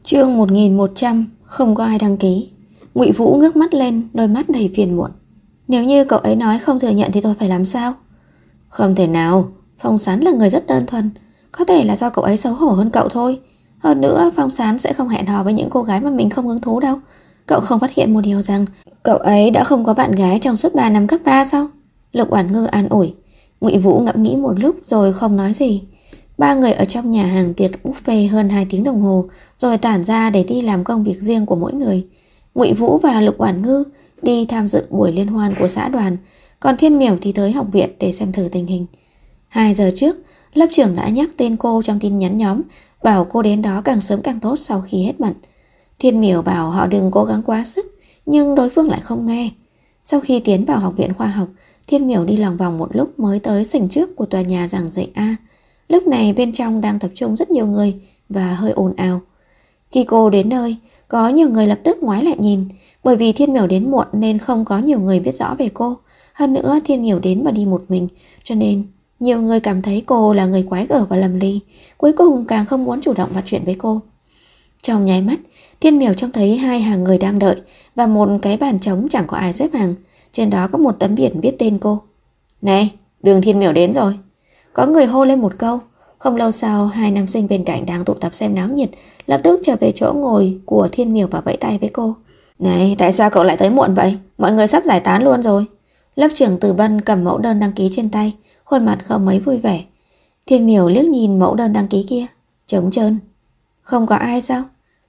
Chương 1100, không có ai đăng ký. Ngụy Vũ ngước mắt lên, đôi mắt đầy phiền muộn. Nếu như cậu ấy nói không thừa nhận thì tôi phải làm sao? Không thể nào, Phong Sán là người rất đơn thuần. Có thể là do cậu ấy xấu hổ hơn cậu thôi. Hơn nữa, Phong Sán sẽ không hẹn hò với những cô gái mà mình không hứng thú đâu. Cậu không phát hiện một điều rằng cậu ấy đã không có bạn gái trong suốt 3 năm cấp 3 sao? Lục Oản Ngư an ủi. Ngụy Vũ ngẫm nghĩ một lúc rồi không nói gì. Ba người ở trong nhà hàng tiệc buffet hơn 2 tiếng đồng hồ, rồi tản ra để đi làm công việc riêng của mỗi người. Ngụy Vũ và Lục Oản Ngư đi tham dự buổi liên hoan của xã đoàn, còn Thiên Miểu thì tới học viện để xem thử tình hình. 2 giờ trước, lớp trưởng đã nhắc tên cô trong tin nhắn nhóm, bảo cô đến đó càng sớm càng tốt sau khi hết bận. Thiên Miểu bảo họ đừng cố gắng quá sức, nhưng đối phương lại không nghe. Sau khi tiến vào học viện khoa học, Thiên Miểu đi lòng vòng một lúc mới tới sảnh trước của tòa nhà giảng dạy A. Lúc này bên trong đang tập trung rất nhiều người và hơi ồn ào. Khi cô đến nơi, có nhiều người lập tức ngoái lại nhìn, bởi vì Thiên Miểu đến muộn nên không có nhiều người biết rõ về cô. Hơn nữa Thiên Miểu đến mà đi một mình, cho nên nhiều người cảm thấy cô là người quái gở và lầm ly, cuối cùng càng không muốn chủ động bắt chuyện với cô. Trong nháy mắt, Thiên Miểu trông thấy 2 hàng người đang đợi và một cái bàn trống chẳng có ai xếp hàng. Trên đó có một tấm biển viết tên cô. Này, Đường Thiên Miểu đến rồi. Có người hô lên một câu. Không lâu sau, 2 nam sinh bên cạnh đang tụ tập xem náo nhiệt lập tức trở về chỗ ngồi của Thiên Miểu và vẫy tay với cô. Này, tại sao cậu lại tới muộn vậy? Mọi người sắp giải tán luôn rồi. Lớp trưởng Từ Bân cầm mẫu đơn đăng ký trên tay, khuôn mặt không mấy vui vẻ. Thiên Miểu liếc nhìn mẫu đơn đăng ký kia, trống trơn. Không có ai sao?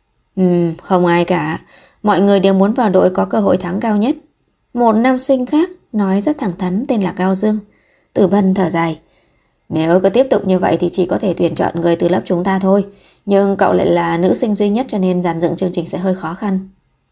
Không ai cả. Mọi người đều muốn vào đội có cơ hội thắng cao nhất. Một nam sinh khác nói rất thẳng thắn tên là Cao Dương. Từ Bân thở dài. Nếu cứ tiếp tục như vậy thì chỉ có thể tuyển chọn người từ lớp chúng ta thôi. Nhưng cậu lại là nữ sinh duy nhất cho nên dàn dựng chương trình sẽ hơi khó khăn.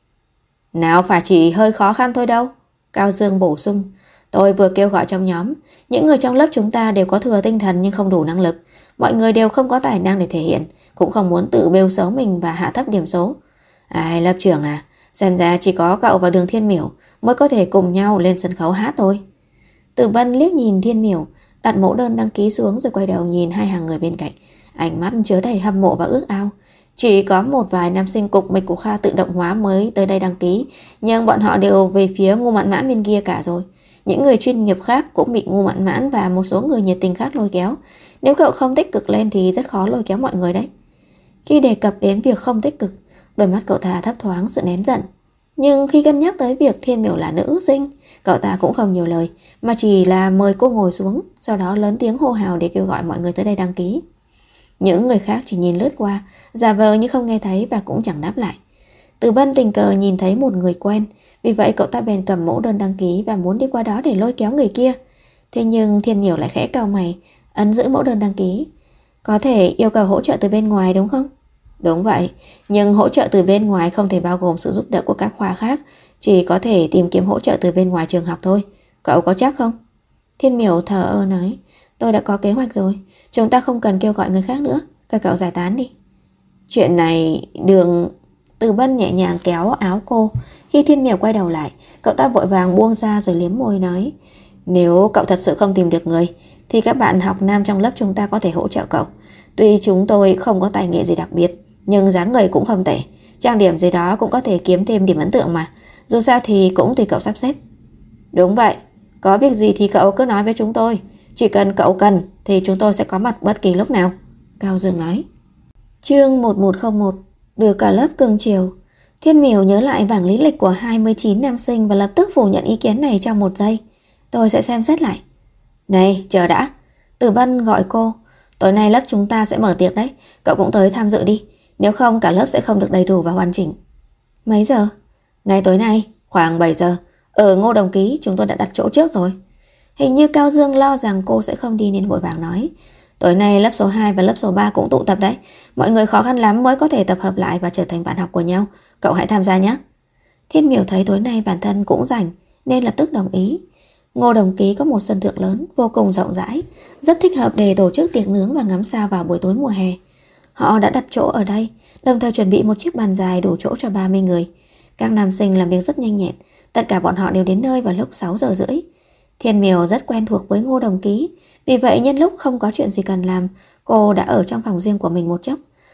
Nào phải chỉ hơi khó khăn thôi đâu. Cao Dương bổ sung. Tôi vừa kêu gọi trong nhóm. Những người trong lớp chúng ta đều có thừa tinh thần nhưng không đủ năng lực. Mọi người đều không có tài năng để thể hiện, cũng không muốn tự bêu xấu mình và hạ thấp điểm số. Lớp trưởng à, xem ra chỉ có cậu và Đường Thiên Miểu mới có thể cùng nhau lên sân khấu hát thôi. Từ Bân liếc nhìn Thiên Miểu, đặt mẫu đơn đăng ký xuống rồi quay đầu nhìn 2 hàng người bên cạnh, ánh mắt chứa đầy hâm mộ và ước ao. Chỉ có một vài nam sinh cục mịch của khoa tự động hóa mới tới đây đăng ký, nhưng bọn họ đều về phía Ngu Mạn Mãn bên kia cả rồi. Những người chuyên nghiệp khác cũng bị Ngu Mạn Mãn và một số người nhiệt tình khác lôi kéo. Nếu cậu không tích cực lên thì rất khó lôi kéo mọi người đấy. Khi đề cập đến việc không tích cực, đôi mắt cậu ta thấp thoáng sự nén giận. Nhưng khi cân nhắc tới việc Thiên Miểu là nữ sinh, cậu ta cũng không nhiều lời, mà chỉ là mời cô ngồi xuống, sau đó lớn tiếng hô hào để kêu gọi mọi người tới đây đăng ký. Những người khác chỉ nhìn lướt qua, giả vờ như không nghe thấy và cũng chẳng đáp lại. Từ Bân tình cờ nhìn thấy một người quen, vì vậy cậu ta bèn cầm mẫu đơn đăng ký và muốn đi qua đó để lôi kéo người kia. Thế nhưng Thiên Miểu lại khẽ cau mày, ấn giữ mẫu đơn đăng ký. Có thể yêu cầu hỗ trợ từ bên ngoài đúng không? Đúng vậy, nhưng hỗ trợ từ bên ngoài không thể bao gồm sự giúp đỡ của các khoa khác, chỉ có thể tìm kiếm hỗ trợ từ bên ngoài trường học thôi. Cậu có chắc không? Thiên Miểu thờ ơ nói. Tôi đã có kế hoạch rồi, chúng ta không cần kêu gọi người khác nữa. Các cậu giải tán đi. Chuyện này Đường... Từ Bân nhẹ nhàng kéo áo cô. Khi Thiên Miểu quay đầu lại, cậu ta vội vàng buông ra rồi liếm môi nói. Nếu cậu thật sự không tìm được người thì các bạn học nam trong lớp chúng ta có thể hỗ trợ cậu. Tuy chúng tôi không có tài nghệ gì đặc biệt, nhưng dáng người cũng không tệ, trang điểm gì đó cũng có thể kiếm thêm điểm ấn tượng mà. Dù sao thì cũng tùy cậu sắp xếp. Đúng vậy, có việc gì thì cậu cứ nói với chúng tôi. Chỉ cần cậu cần thì chúng tôi sẽ có mặt bất kỳ lúc nào, Cao Dương nói. Chương 1101, đưa cả lớp cưng chiều. Thiên Miểu nhớ lại bảng lý lịch của 29 nam sinh và lập tức phủ nhận ý kiến này trong 1 giây. Tôi sẽ xem xét lại. Này, chờ đã. Từ Bân gọi cô. Tối nay lớp chúng ta sẽ mở tiệc đấy, cậu cũng tới tham dự đi. Nếu không cả lớp sẽ không được đầy đủ và hoàn chỉnh. Mấy giờ? Ngày tối nay, khoảng 7 giờ. Ở Ngô Đồng Ký chúng tôi đã đặt chỗ trước rồi. Hình như Cao Dương lo rằng cô sẽ không đi nên vội vàng nói. Tối nay lớp số 2 và lớp số 3 cũng tụ tập đấy. Mọi người khó khăn lắm mới có thể tập hợp lại và trở thành bạn học của nhau. Cậu hãy tham gia nhé. Thiên Miểu thấy tối nay bản thân cũng rảnh nên lập tức đồng ý. Ngô Đồng Ký có một sân thượng lớn vô cùng rộng rãi, rất thích hợp để tổ chức tiệc nướng và ngắm sao vào buổi tối mùa hè. Họ đã đặt chỗ ở đây, đồng thời chuẩn bị một chiếc bàn dài đủ chỗ cho 30 người. Các nam sinh làm việc rất nhanh nhẹn, tất cả bọn họ đều đến nơi vào lúc 6 giờ rưỡi. Thiên Miểu rất quen thuộc với Ngô Đồng Ký, vì vậy nhân lúc không có chuyện gì cần làm, cô đã ở trong phòng riêng của mình một chốc.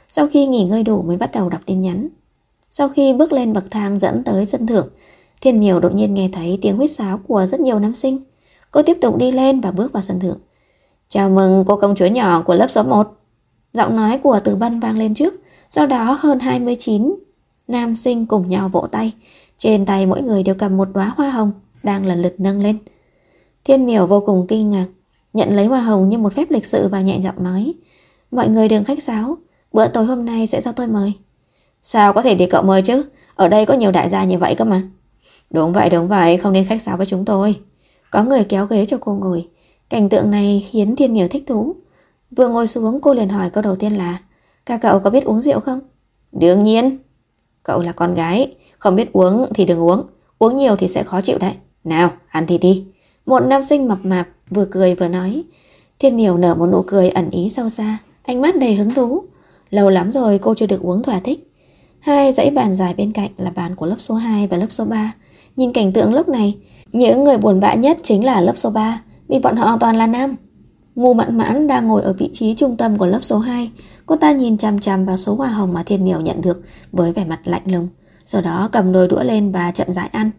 Sau khi nghỉ ngơi đủ mới bắt đầu đọc tin nhắn. Sau khi bước lên bậc thang dẫn tới sân thượng, Thiên Miểu đột nhiên nghe thấy tiếng huýt sáo của rất nhiều nam sinh. Cô tiếp tục đi lên và bước vào sân thượng. Chào mừng cô công chúa nhỏ của lớp số 1. Giọng nói của Từ Bân vang lên trước. Sau đó hơn 29 nam sinh cùng nhau vỗ tay. Trên tay mỗi người đều cầm một đóa hoa hồng đang lần lượt nâng lên. Thiên Miểu vô cùng kinh ngạc, nhận lấy hoa hồng như một phép lịch sự và nhẹ giọng nói: mọi người đừng khách sáo, bữa tối hôm nay sẽ do tôi mời. Sao có thể để cậu mời chứ? Ở đây có nhiều đại gia như vậy cơ mà. Đúng vậy, không nên khách sáo với chúng tôi. Có người kéo ghế cho cô ngồi. Cảnh tượng này khiến Thiên Miểu thích thú. Vừa ngồi xuống cô liền hỏi câu đầu tiên là: các cậu có biết uống rượu không? Đương nhiên. Cậu là con gái, không biết uống thì đừng uống. Uống nhiều thì sẽ khó chịu đấy. Nào, ăn thì đi. Một nam sinh mập mạp vừa cười vừa nói. Thiên Miểu nở một nụ cười ẩn ý sâu xa, ánh mắt đầy hứng thú. Lâu lắm rồi cô chưa được uống thỏa thích. Hai dãy bàn dài bên cạnh là bàn của lớp số 2 và lớp số 3. Nhìn cảnh tượng lúc này, những người buồn bã nhất chính là lớp số 3, vì bọn họ toàn là nam. Ngô Mãn Mãn đang ngồi ở vị trí trung tâm của lớp số 2. Cô ta nhìn chằm chằm vào số hoa hồng mà Thiên Miểu nhận được với vẻ mặt lạnh lùng, sau đó cầm đôi đũa lên và chậm rãi ăn.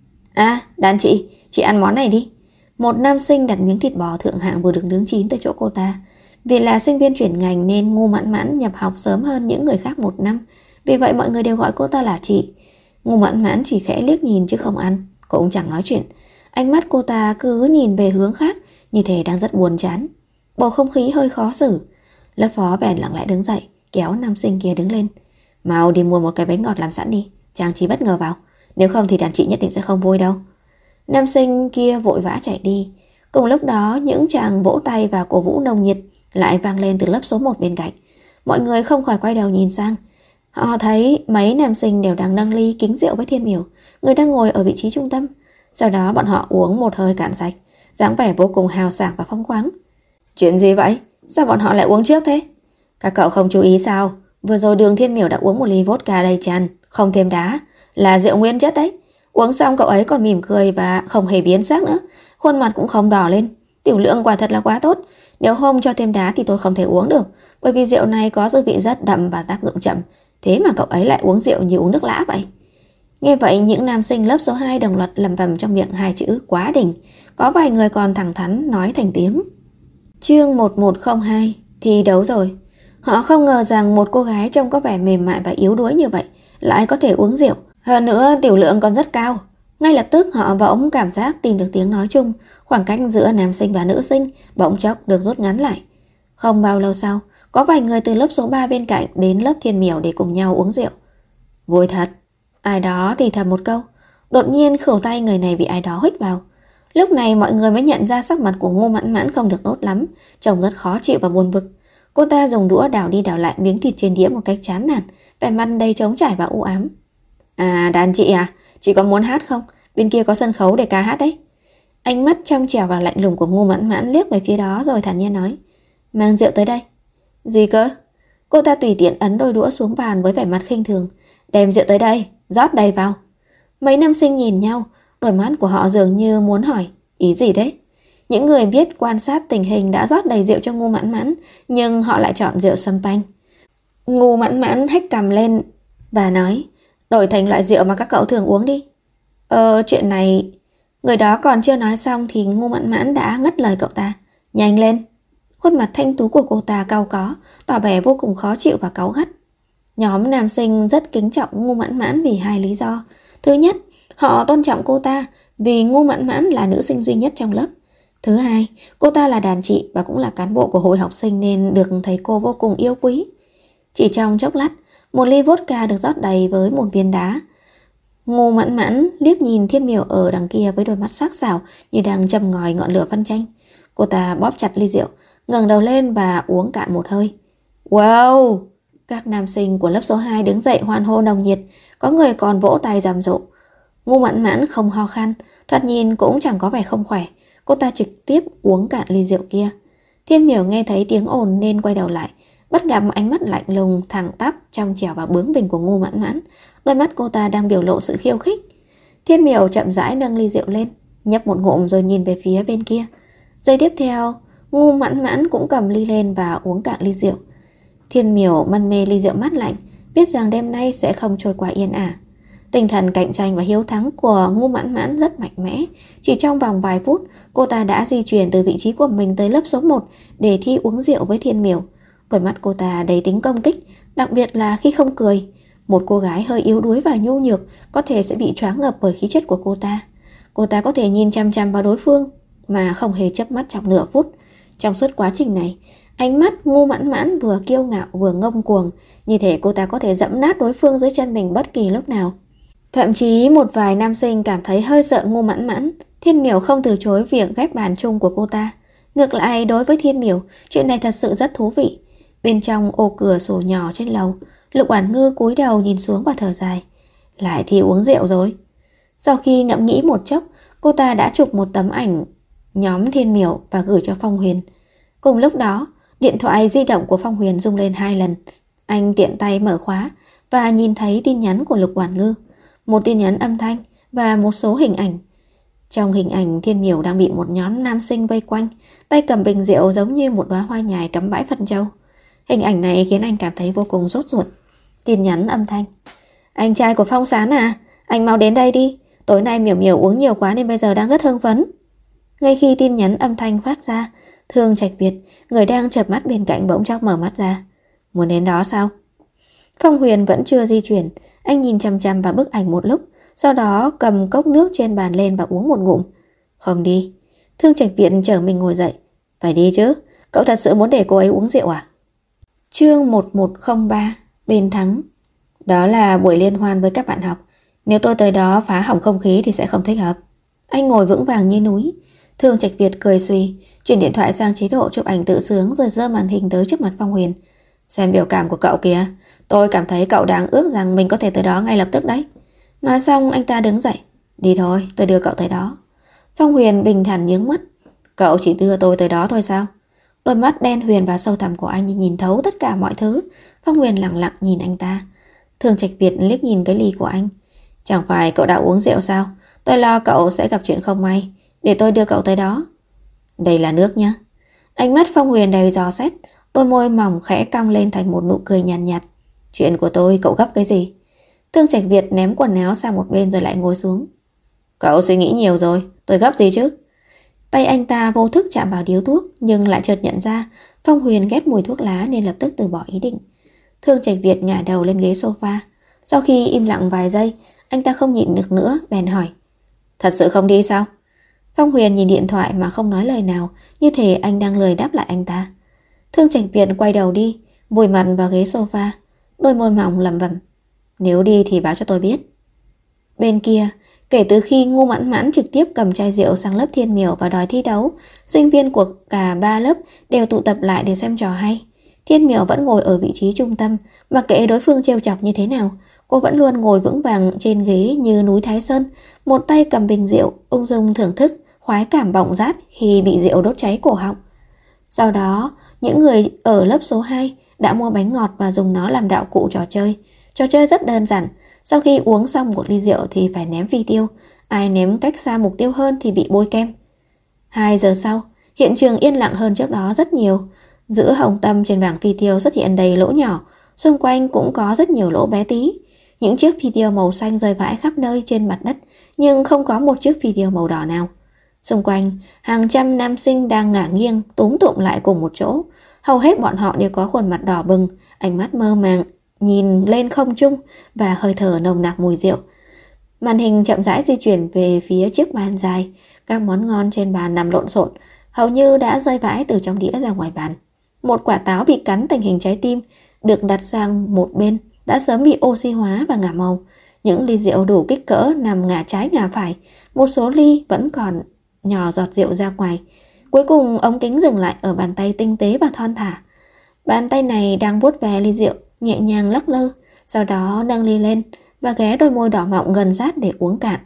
Đàn chị ăn món này đi. Một nam sinh đặt miếng thịt bò thượng hạng vừa được nướng chín tới chỗ cô ta. Vì là sinh viên chuyển ngành nên Ngô Mãn Mãn nhập học sớm hơn những người khác 1 năm. Vì vậy mọi người đều gọi cô ta là chị. Ngô Mãn Mãn chỉ khẽ liếc nhìn chứ không ăn, cũng chẳng nói chuyện. Ánh mắt cô ta cứ nhìn về hướng khác, như thể đang rất buồn chán. Bầu không khí hơi khó xử. Lớp phó bèn lặng lẽ đứng dậy, kéo nam sinh kia đứng lên. Mau đi mua một cái bánh ngọt làm sẵn đi, trang trí bất ngờ vào. Nếu không thì đàn chị nhất định sẽ không vui đâu. Nam sinh kia vội vã chạy đi. Cùng lúc đó những tràng vỗ tay và cổ vũ nồng nhiệt lại vang lên từ lớp số 1 bên cạnh. Mọi người không khỏi quay đầu nhìn sang. Họ thấy mấy nam sinh đều đang nâng ly kính rượu với Thiên Miểu, người đang ngồi ở vị trí trung tâm. Sau đó bọn họ uống một hơi cạn sạch, dáng vẻ vô cùng hào sảng và phóng khoáng. Chuyện gì vậy? Sao bọn họ lại uống trước thế? Các cậu không chú ý sao? Vừa rồi Đường Thiên Miểu đã uống một ly vodka đầy tràn, không thêm đá, là rượu nguyên chất đấy. Uống xong cậu ấy còn mỉm cười và không hề biến sắc nữa, khuôn mặt cũng không đỏ lên. Tiểu lượng quả thật là quá tốt. Nếu không cho thêm đá thì tôi không thể uống được, bởi vì rượu này có dư vị rất đậm và tác dụng chậm. Thế mà cậu ấy lại uống rượu như uống nước lã vậy. Nghe vậy những nam sinh lớp số 2 đồng loạt lẩm bẩm trong miệng hai chữ quá đỉnh. Có vài người còn thẳng thắn nói thành tiếng. Chương 1102 thi đấu rồi. Họ không ngờ rằng một cô gái trông có vẻ mềm mại và yếu đuối như vậy lại có thể uống rượu. Hơn nữa tiểu lượng còn rất cao. Ngay lập tức họ bỗng cảm giác tìm được tiếng nói chung. Khoảng cách giữa nam sinh và nữ sinh bỗng chốc được rút ngắn lại. Không bao lâu sau, có vài người từ lớp số 3 bên cạnh đến lớp Thiên Miểu để cùng nhau uống rượu. Vui thật. Ai đó thì thầm một câu. Đột nhiên khửu tay người này bị ai đó huých vào. Lúc này mọi người mới nhận ra sắc mặt của Ngô Mãn Mãn không được tốt lắm, trông rất khó chịu và buồn bực. Cô ta dùng đũa đảo đi đảo lại miếng thịt trên đĩa một cách chán nản, vẻ mặt đầy trống trải và u ám. Đàn chị à, chị có muốn hát không? Bên kia có sân khấu để ca hát đấy. Ánh mắt trong trẻo và lạnh lùng của Ngô Mãn Mãn liếc về phía đó rồi thản nhiên nói. Mang rượu tới đây. Gì cơ? Cô ta tùy tiện ấn đôi đũa xuống bàn với vẻ mặt khinh thường. Đem rượu tới đây, rót đầy vào. Mấy nam sinh nhìn nhau, đôi mắt của họ dường như muốn hỏi ý gì thế. Những người biết quan sát tình hình đã rót đầy rượu cho Ngô Mãn Mãn, nhưng họ lại chọn rượu champagne. Ngô Mãn Mãn hét cằm lên và nói, đổi thành loại rượu mà các cậu thường uống đi. Chuyện này... Người đó còn chưa nói xong thì Ngô Mãn Mãn đã ngắt lời cậu ta. Nhanh lên. Khuôn mặt thanh tú của cô ta cau có, tỏ vẻ vô cùng khó chịu và cáu gắt. Nhóm nam sinh rất kính trọng Ngô Mãn Mãn vì hai lý do. Thứ nhất, họ tôn trọng cô ta vì Ngô Mãn Mãn là nữ sinh duy nhất trong lớp. Thứ hai, cô ta là đàn chị và cũng là cán bộ của hội học sinh nên được thầy cô vô cùng yêu quý. Chỉ trong chốc lát, một ly vodka được rót đầy với một viên đá. Ngô Mãn Mãn liếc nhìn Thiên Miểu ở đằng kia với đôi mắt sắc sảo như đang châm ngòi ngọn lửa phân tranh. Cô ta bóp chặt ly rượu, ngẩng đầu lên và uống cạn một hơi. Wow! Các nam sinh của lớp số 2 đứng dậy hoan hô nồng nhiệt, có người còn vỗ tay rầm rộ. Ngô Mãn Mãn không ho khan, thoạt nhìn cũng chẳng có vẻ không khỏe. Cô ta trực tiếp uống cạn ly rượu kia. Thiên Miểu nghe thấy tiếng ồn nên quay đầu lại, bắt gặp ánh mắt lạnh lùng, thẳng tắp, trong trẻo và bướng bỉnh của Ngô Mãn Mãn. Đôi mắt cô ta đang biểu lộ sự khiêu khích. Thiên Miểu chậm rãi nâng ly rượu lên, nhấp một ngụm rồi nhìn về phía bên kia. Giây tiếp theo, Ngô Mãn Mãn cũng cầm ly lên và uống cạn ly rượu. Thiên Miểu mân mê ly rượu mát lạnh, biết rằng đêm nay sẽ không trôi qua yên ả. Tinh thần cạnh tranh và hiếu thắng của Ngô Mãn Mãn rất mạnh mẽ. Chỉ trong vòng vài phút, cô ta đã di chuyển từ vị trí của mình tới lớp số 1 để thi uống rượu với Thiên Miểu. Đôi mắt cô ta đầy tính công kích, đặc biệt là khi không cười. Một cô gái hơi yếu đuối và nhu nhược có thể sẽ bị choáng ngợp bởi khí chất của cô ta. Cô ta có thể nhìn chăm chăm vào đối phương mà không hề chớp mắt trong nửa phút. Trong suốt quá trình này, ánh mắt Ngô Mãn Mãn vừa kiêu ngạo vừa ngông cuồng, như thể cô ta có thể dẫm nát đối phương dưới chân mình bất kỳ lúc nào. Thậm chí một vài nam sinh cảm thấy hơi sợ Ngô Mãn Mãn. Thiên Miểu không từ chối việc ghép bàn chung của cô ta. Ngược lại, đối với Thiên Miểu, chuyện này thật sự rất thú vị. Bên trong ô cửa sổ nhỏ trên lầu, Lục Oản Ngư cúi đầu nhìn xuống và thở dài. Lại thì uống rượu rồi. Sau khi ngẫm nghĩ một chốc, cô ta đã chụp một tấm ảnh nhóm Thiên Miểu và gửi cho Phong Huyền. Cùng lúc đó, điện thoại di động của Phong Huyền rung lên 2 lần. Anh tiện tay mở khóa và nhìn thấy tin nhắn của Lục Oản Ngư. Một tin nhắn âm thanh và một số hình ảnh. Trong hình ảnh, Thiên Miểu đang bị một nhóm nam sinh vây quanh, tay cầm bình rượu giống như một đóa hoa nhài cắm bãi phân châu. Hình ảnh này khiến anh cảm thấy vô cùng sốt ruột. Tin nhắn âm thanh. Anh trai của Phong Sán à, anh mau đến đây đi. Tối nay Miểu Miểu uống nhiều quá nên bây giờ đang rất hưng phấn. Ngay khi tin nhắn âm thanh phát ra, Thương Trạch Việt, người đang chợp mắt bên cạnh bỗng chốc mở mắt ra. Muốn đến đó sao? Phong Huyền vẫn chưa di chuyển. Anh nhìn chằm chằm vào bức ảnh một lúc, sau đó cầm cốc nước trên bàn lên và uống một ngụm. Không đi. Thương Trạch Việt chở mình ngồi dậy. Phải đi chứ, cậu thật sự muốn để cô ấy uống rượu à? Chương 1103. Bên thắng. Đó là buổi liên hoan với các bạn học. Nếu tôi tới đó phá hỏng không khí thì sẽ không thích hợp. Anh ngồi vững vàng như núi. Thương Trạch Việt cười suy, chuyển điện thoại sang chế độ chụp ảnh tự sướng rồi giơ màn hình tới trước mặt Phong Huyền. Xem biểu cảm của cậu kìa. Tôi cảm thấy cậu đang ước rằng mình có thể tới đó ngay lập tức đấy. Nói xong anh ta đứng dậy. Đi thôi, tôi đưa cậu tới đó. Phong Huyền bình thản nhướng mắt. Cậu chỉ đưa tôi tới đó thôi sao? Đôi mắt đen huyền và sâu thẳm của anh nhìn thấu tất cả mọi thứ. Phong Huyền lặng lặng nhìn anh ta. Thương Trạch Việt liếc nhìn cái ly của anh. Chẳng phải cậu đã uống rượu sao? Tôi lo cậu sẽ gặp chuyện không may. Để tôi đưa cậu tới đó. Đây là nước nhá. Ánh mắt Phong Huyền đầy dò xét. Đôi môi mỏng khẽ cong lên thành một nụ cười nhàn nhạt. Chuyện của tôi cậu gấp cái gì? Thương Trạch Việt ném quần áo sang một bên rồi lại ngồi xuống. Cậu suy nghĩ nhiều rồi, tôi gấp gì chứ? Tay anh ta vô thức chạm vào điếu thuốc, nhưng lại chợt nhận ra Phong Huyền ghét mùi thuốc lá nên lập tức từ bỏ ý định. Thương Trạch Việt ngả đầu lên ghế sofa. Sau khi im lặng vài giây, anh ta không nhịn được nữa, bèn hỏi. Thật sự không đi sao? Phong Huyền nhìn điện thoại mà không nói lời nào, như thể anh đang lười đáp lại anh ta. Thương Trạch Việt quay đầu đi, vùi mặt vào ghế sofa, đôi môi mỏng lẩm bẩm. Nếu đi thì báo cho tôi biết. Bên kia, kể từ khi Ngô Mãn Mãn trực tiếp cầm chai rượu sang lớp Thiên Miểu và đòi thi đấu, sinh viên của cả 3 lớp đều tụ tập lại để xem trò hay. Thiên Miểu vẫn ngồi ở vị trí trung tâm, mặc kệ đối phương trêu chọc như thế nào, cô vẫn luôn ngồi vững vàng trên ghế như núi Thái Sơn, một tay cầm bình rượu, ung dung thưởng thức khoái cảm bỏng rát khi bị rượu đốt cháy cổ họng. Sau đó, những người ở lớp số 2 đã mua bánh ngọt và dùng nó làm đạo cụ trò chơi. Trò chơi rất đơn giản, sau khi uống xong một ly rượu thì phải ném phi tiêu, ai ném cách xa mục tiêu hơn thì bị bôi kem. 2 giờ sau, hiện trường yên lặng hơn trước đó rất nhiều. Giữa hồng tâm trên bảng phi tiêu xuất hiện đầy lỗ nhỏ, xung quanh cũng có rất nhiều lỗ bé tí. Những chiếc phi tiêu màu xanh rơi vãi khắp nơi trên mặt đất, nhưng không có một chiếc phi tiêu màu đỏ nào. Xung quanh, hàng trăm nam sinh đang ngả nghiêng, túm tụm lại cùng một chỗ. Hầu hết bọn họ đều có khuôn mặt đỏ bừng, ánh mắt mơ màng, nhìn lên không trung và hơi thở nồng nặc mùi rượu. Màn hình chậm rãi di chuyển về phía chiếc bàn dài. Các món ngon trên bàn nằm lộn xộn, hầu như đã rơi vãi từ trong đĩa ra ngoài bàn. Một quả táo bị cắn thành hình trái tim được đặt sang một bên đã sớm bị oxy hóa và ngả màu. Những ly rượu đủ kích cỡ nằm ngả trái ngả phải, một số ly vẫn còn nhỏ giọt rượu ra ngoài. Cuối cùng ống kính dừng lại ở bàn tay tinh tế và thon thả. Bàn tay này đang vuốt ve ly rượu, nhẹ nhàng lắc lư, sau đó nâng ly lên và ghé đôi môi đỏ mọng gần sát để uống cạn.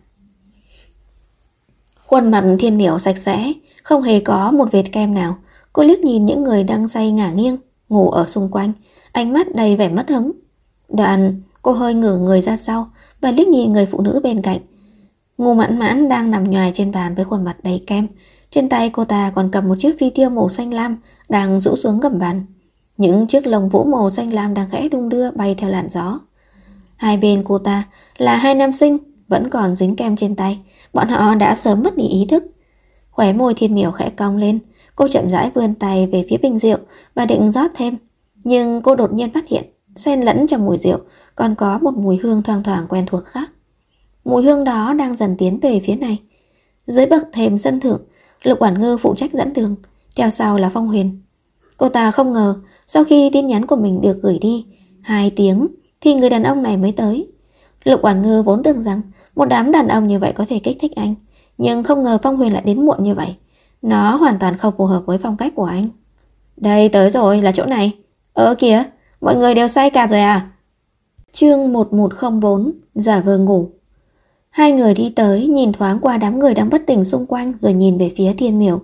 Khuôn mặt Thiên Miểu sạch sẽ, không hề có một vệt kem nào. Cô liếc nhìn những người đang say ngả nghiêng, ngủ ở xung quanh, ánh mắt đầy vẻ mất hứng. Đoạn cô hơi ngửa người ra sau và liếc nhìn người phụ nữ bên cạnh. Ngô Mãn Mãn đang nằm nhoài trên bàn với khuôn mặt đầy kem. Trên tay cô ta còn cầm một chiếc phi tiêu màu xanh lam đang rũ xuống gầm bàn. Những chiếc lông vũ màu xanh lam đang khẽ đung đưa bay theo làn gió. Hai bên cô ta là hai nam sinh, vẫn còn dính kem trên tay. Bọn họ đã sớm mất đi ý thức. Khóe môi Thiên Miểu khẽ cong lên. Cô chậm rãi vươn tay về phía bình rượu và định rót thêm. Nhưng cô đột nhiên phát hiện xen lẫn trong mùi rượu còn có một mùi hương thoang thoảng quen thuộc khác. Mùi hương đó đang dần tiến về phía này. Dưới bậc thềm sân thượng, Lục Oản Ngư phụ trách dẫn đường, theo sau là Phong Huyền. Cô ta không ngờ sau khi tin nhắn của mình được gửi đi 2 tiếng thì người đàn ông này mới tới. Lục Oản Ngư vốn tưởng rằng một đám đàn ông như vậy có thể kích thích anh, nhưng không ngờ Phong Huyền lại đến muộn như vậy. Nó hoàn toàn không phù hợp với phong cách của anh. Đây, tới rồi, là chỗ này. Kìa, mọi người đều say cả rồi à? Chương 1104, giả vờ ngủ. Hai người đi tới, nhìn thoáng qua đám người đang bất tỉnh xung quanh rồi nhìn về phía Thiên Miểu.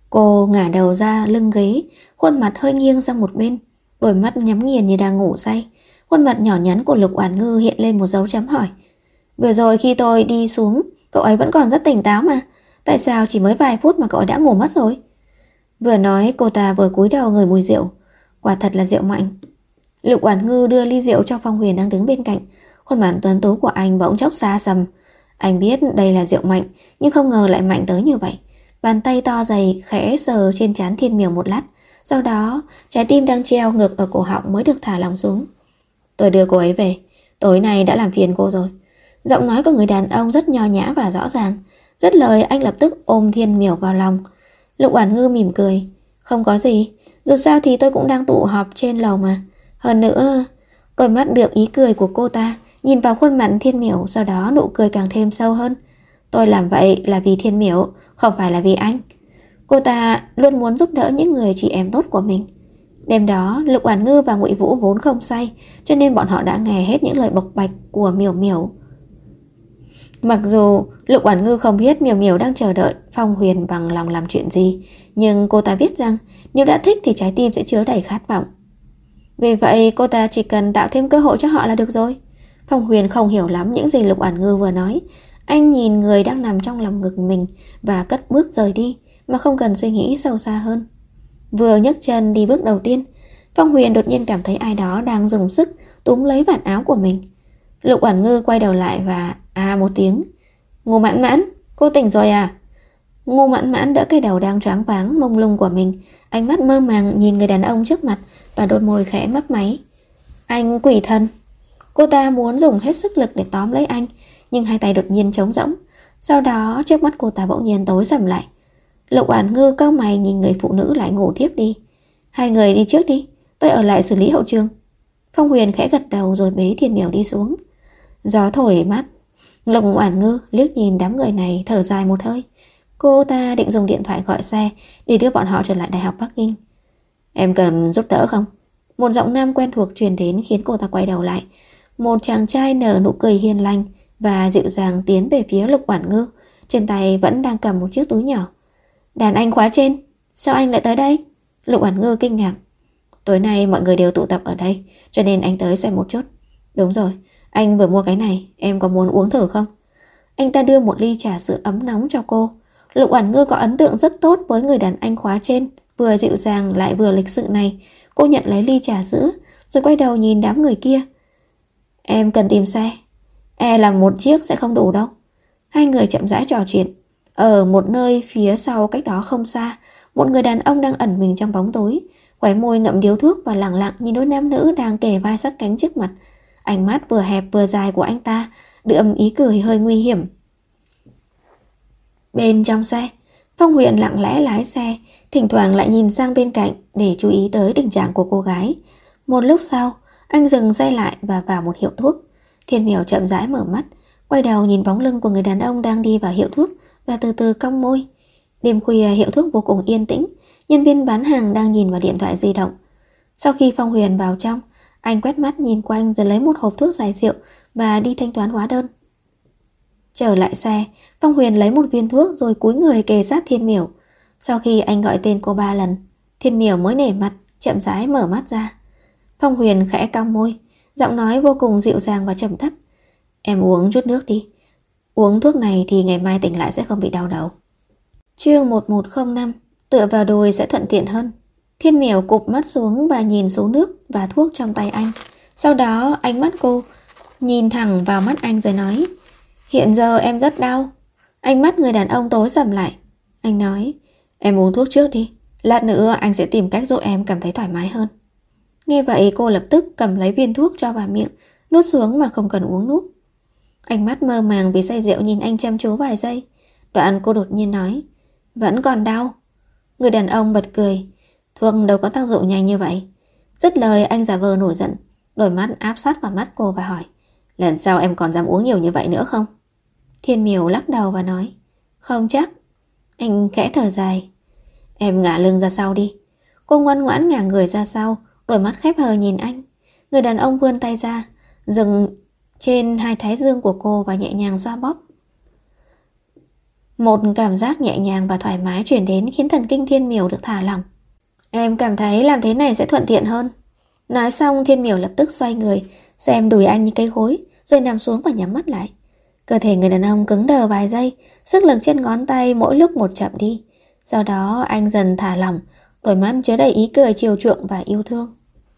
Cô ngả đầu ra lưng ghế, khuôn mặt hơi nghiêng sang một bên, đôi mắt nhắm nghiền như đang ngủ say. Khuôn mặt nhỏ nhắn của Lục Oản Ngư hiện lên một dấu chấm hỏi. Vừa rồi khi tôi đi xuống, cậu ấy vẫn còn rất tỉnh táo mà. Tại sao chỉ mới vài phút mà cậu ấy đã ngủ mất rồi? Vừa nói cô ta vừa cúi đầu ngửi mùi rượu. Quả thật là rượu mạnh. Lục Oản Ngư đưa ly rượu cho Phong Huyền đang đứng bên cạnh. Khuôn mặt tuấn tú của anh bỗng chốc xa sầm. Anh biết đây là rượu mạnh, nhưng không ngờ lại mạnh tới như vậy. Bàn tay to dày khẽ sờ trên trán Thiên Miểu một lát. Sau đó trái tim đang treo ngược ở cổ họng mới được thả lỏng xuống. Tôi đưa cô ấy về. Tối nay đã làm phiền cô rồi. Giọng nói của người đàn ông rất nho nhã và rõ ràng. Dứt lời anh lập tức ôm Thiên Miểu vào lòng. Lục Oản Ngư mỉm cười. Không có gì, dù sao thì tôi cũng đang tụ họp trên lầu mà. Hơn nữa, đôi mắt đượm ý cười của cô ta nhìn vào khuôn mặt Thiên Miểu, sau đó nụ cười càng thêm sâu hơn. Tôi làm vậy là vì Thiên Miểu, không phải là vì anh. Cô ta luôn muốn giúp đỡ những người chị em tốt của mình. Đêm đó, Lục Oản Ngư và Ngụy Vũ vốn không say, cho nên bọn họ đã nghe hết những lời bộc bạch của Miểu Miểu. Mặc dù Lục Oản Ngư không biết Miểu Miểu đang chờ đợi Phong Huyền bằng lòng làm chuyện gì, nhưng cô ta biết rằng nếu đã thích thì trái tim sẽ chứa đầy khát vọng. Vì vậy cô ta chỉ cần tạo thêm cơ hội cho họ là được rồi. Phong Huyền không hiểu lắm những gì Lục Oản Ngư vừa nói. Anh nhìn người đang nằm trong lòng ngực mình và cất bước rời đi mà không cần suy nghĩ sâu xa hơn. Vừa nhấc chân đi bước đầu tiên, Phong Huyền đột nhiên cảm thấy ai đó đang dùng sức túm lấy vạt áo của mình. Lục Oản Ngư quay đầu lại và một tiếng. Ngô Mãn Mãn, cô tỉnh rồi à? Ngô Mãn Mãn đỡ cái đầu đang choáng váng mông lung của mình, ánh mắt mơ màng nhìn người đàn ông trước mặt và đôi môi khẽ mấp máy. Anh quỷ thần. Cô ta muốn dùng hết sức lực để tóm lấy anh, nhưng hai tay đột nhiên trống rỗng. Sau đó trước mắt cô ta bỗng nhiên tối sầm lại. Lục Oản Ngư cau mày nhìn người phụ nữ lại ngủ thiếp đi. Hai người đi trước đi, tôi ở lại xử lý hậu trường. Phong Huyền khẽ gật đầu rồi bế Thiên Miểu đi xuống. Gió thổi mát. Lục Oản Ngư liếc nhìn đám người này thở dài một hơi. Cô ta định dùng điện thoại gọi xe để đưa bọn họ trở lại Đại học Bắc Kinh. Em cần giúp đỡ không? Một giọng nam quen thuộc truyền đến khiến cô ta quay đầu lại. Một chàng trai nở nụ cười hiền lành và dịu dàng tiến về phía Lục Oản Ngư, trên tay vẫn đang cầm một chiếc túi nhỏ. Đàn anh khóa trên, sao anh lại tới đây? Lục Oản Ngư kinh ngạc. Tối nay mọi người đều tụ tập ở đây, cho nên anh tới xem một chút. Đúng rồi, anh vừa mua cái này, em có muốn uống thử không? Anh ta đưa một ly trà sữa ấm nóng cho cô. Lục Oản Ngư có ấn tượng rất tốt với người đàn anh khóa trên, vừa dịu dàng lại vừa lịch sự này. Cô nhận lấy ly trà sữa rồi quay đầu nhìn đám người kia. Em cần tìm xe, là một chiếc sẽ không đủ đâu. Hai người chậm rãi trò chuyện. Ở một nơi phía sau cách đó không xa, một người đàn ông đang ẩn mình trong bóng tối, khóe môi ngậm điếu thuốc và lặng lặng nhìn đôi nam nữ đang kề vai sát cánh trước mặt. Ánh mắt vừa hẹp vừa dài của anh ta đượm ý cười hơi nguy hiểm. Bên trong xe, Phong Huyền lặng lẽ lái xe, thỉnh thoảng lại nhìn sang bên cạnh để chú ý tới tình trạng của cô gái. Một lúc sau, anh dừng xe lại và vào một hiệu thuốc. Thiên Miểu chậm rãi mở mắt, quay đầu nhìn bóng lưng của người đàn ông đang đi vào hiệu thuốc và từ từ cong môi. Đêm khuya hiệu thuốc vô cùng yên tĩnh, nhân viên bán hàng đang nhìn vào điện thoại di động. Sau khi Phong Huyền vào trong, anh quét mắt nhìn quanh rồi lấy một hộp thuốc giải rượu và đi thanh toán hóa đơn. Trở lại xe, Phong Huyền lấy một viên thuốc rồi cúi người kề sát Thiên Miểu. Sau khi anh gọi tên cô 3 lần, Thiên Miểu mới nể mặt, chậm rãi mở mắt ra. Phong Huyền khẽ cong môi, giọng nói vô cùng dịu dàng và trầm thấp. Em uống chút nước đi. Uống thuốc này thì ngày mai tỉnh lại sẽ không bị đau đầu. Chương 1105, tựa vào đùi sẽ thuận tiện hơn. Thiên Miểu cụp mắt xuống và nhìn số nước và thuốc trong tay anh. Sau đó ánh mắt cô nhìn thẳng vào mắt anh rồi nói: Hiện giờ em rất đau. Ánh mắt người đàn ông tối sầm lại. Anh nói: Em uống thuốc trước đi, lát nữa anh sẽ tìm cách giúp em cảm thấy thoải mái hơn. Nghe vậy cô lập tức cầm lấy viên thuốc cho vào miệng, nuốt xuống mà không cần uống nuốt. Ánh mắt mơ màng vì say rượu nhìn anh chăm chú vài giây. Đoạn cô đột nhiên nói: Vẫn còn đau. Người đàn ông bật cười: Thuốc đâu có tác dụng nhanh như vậy. Dứt lời anh giả vờ nổi giận, đôi mắt áp sát vào mắt cô và hỏi: Lần sau em còn dám uống nhiều như vậy nữa không? Thiên Miểu lắc đầu và nói: Không chắc. Anh khẽ thở dài: Em ngả lưng ra sau đi. Cô ngoan ngoãn ngả người ra sau, đôi mắt khép hờ nhìn anh. Người đàn ông vươn tay ra, dừng trên hai thái dương của cô và nhẹ nhàng xoa bóp. Một cảm giác nhẹ nhàng và thoải mái truyền đến khiến thần kinh Thiên Miểu được thả lỏng. Em cảm thấy làm thế này sẽ thuận tiện hơn. Nói xong Thiên Miểu lập tức xoay người, xem đùi anh như cái gối, rồi nằm xuống và nhắm mắt lại. Cơ thể người đàn ông cứng đờ vài giây, sức lực trên ngón tay mỗi lúc một chậm đi. Sau đó anh dần thả lỏng, đôi mắt chứa đầy ý cười chiều chuộng và yêu thương.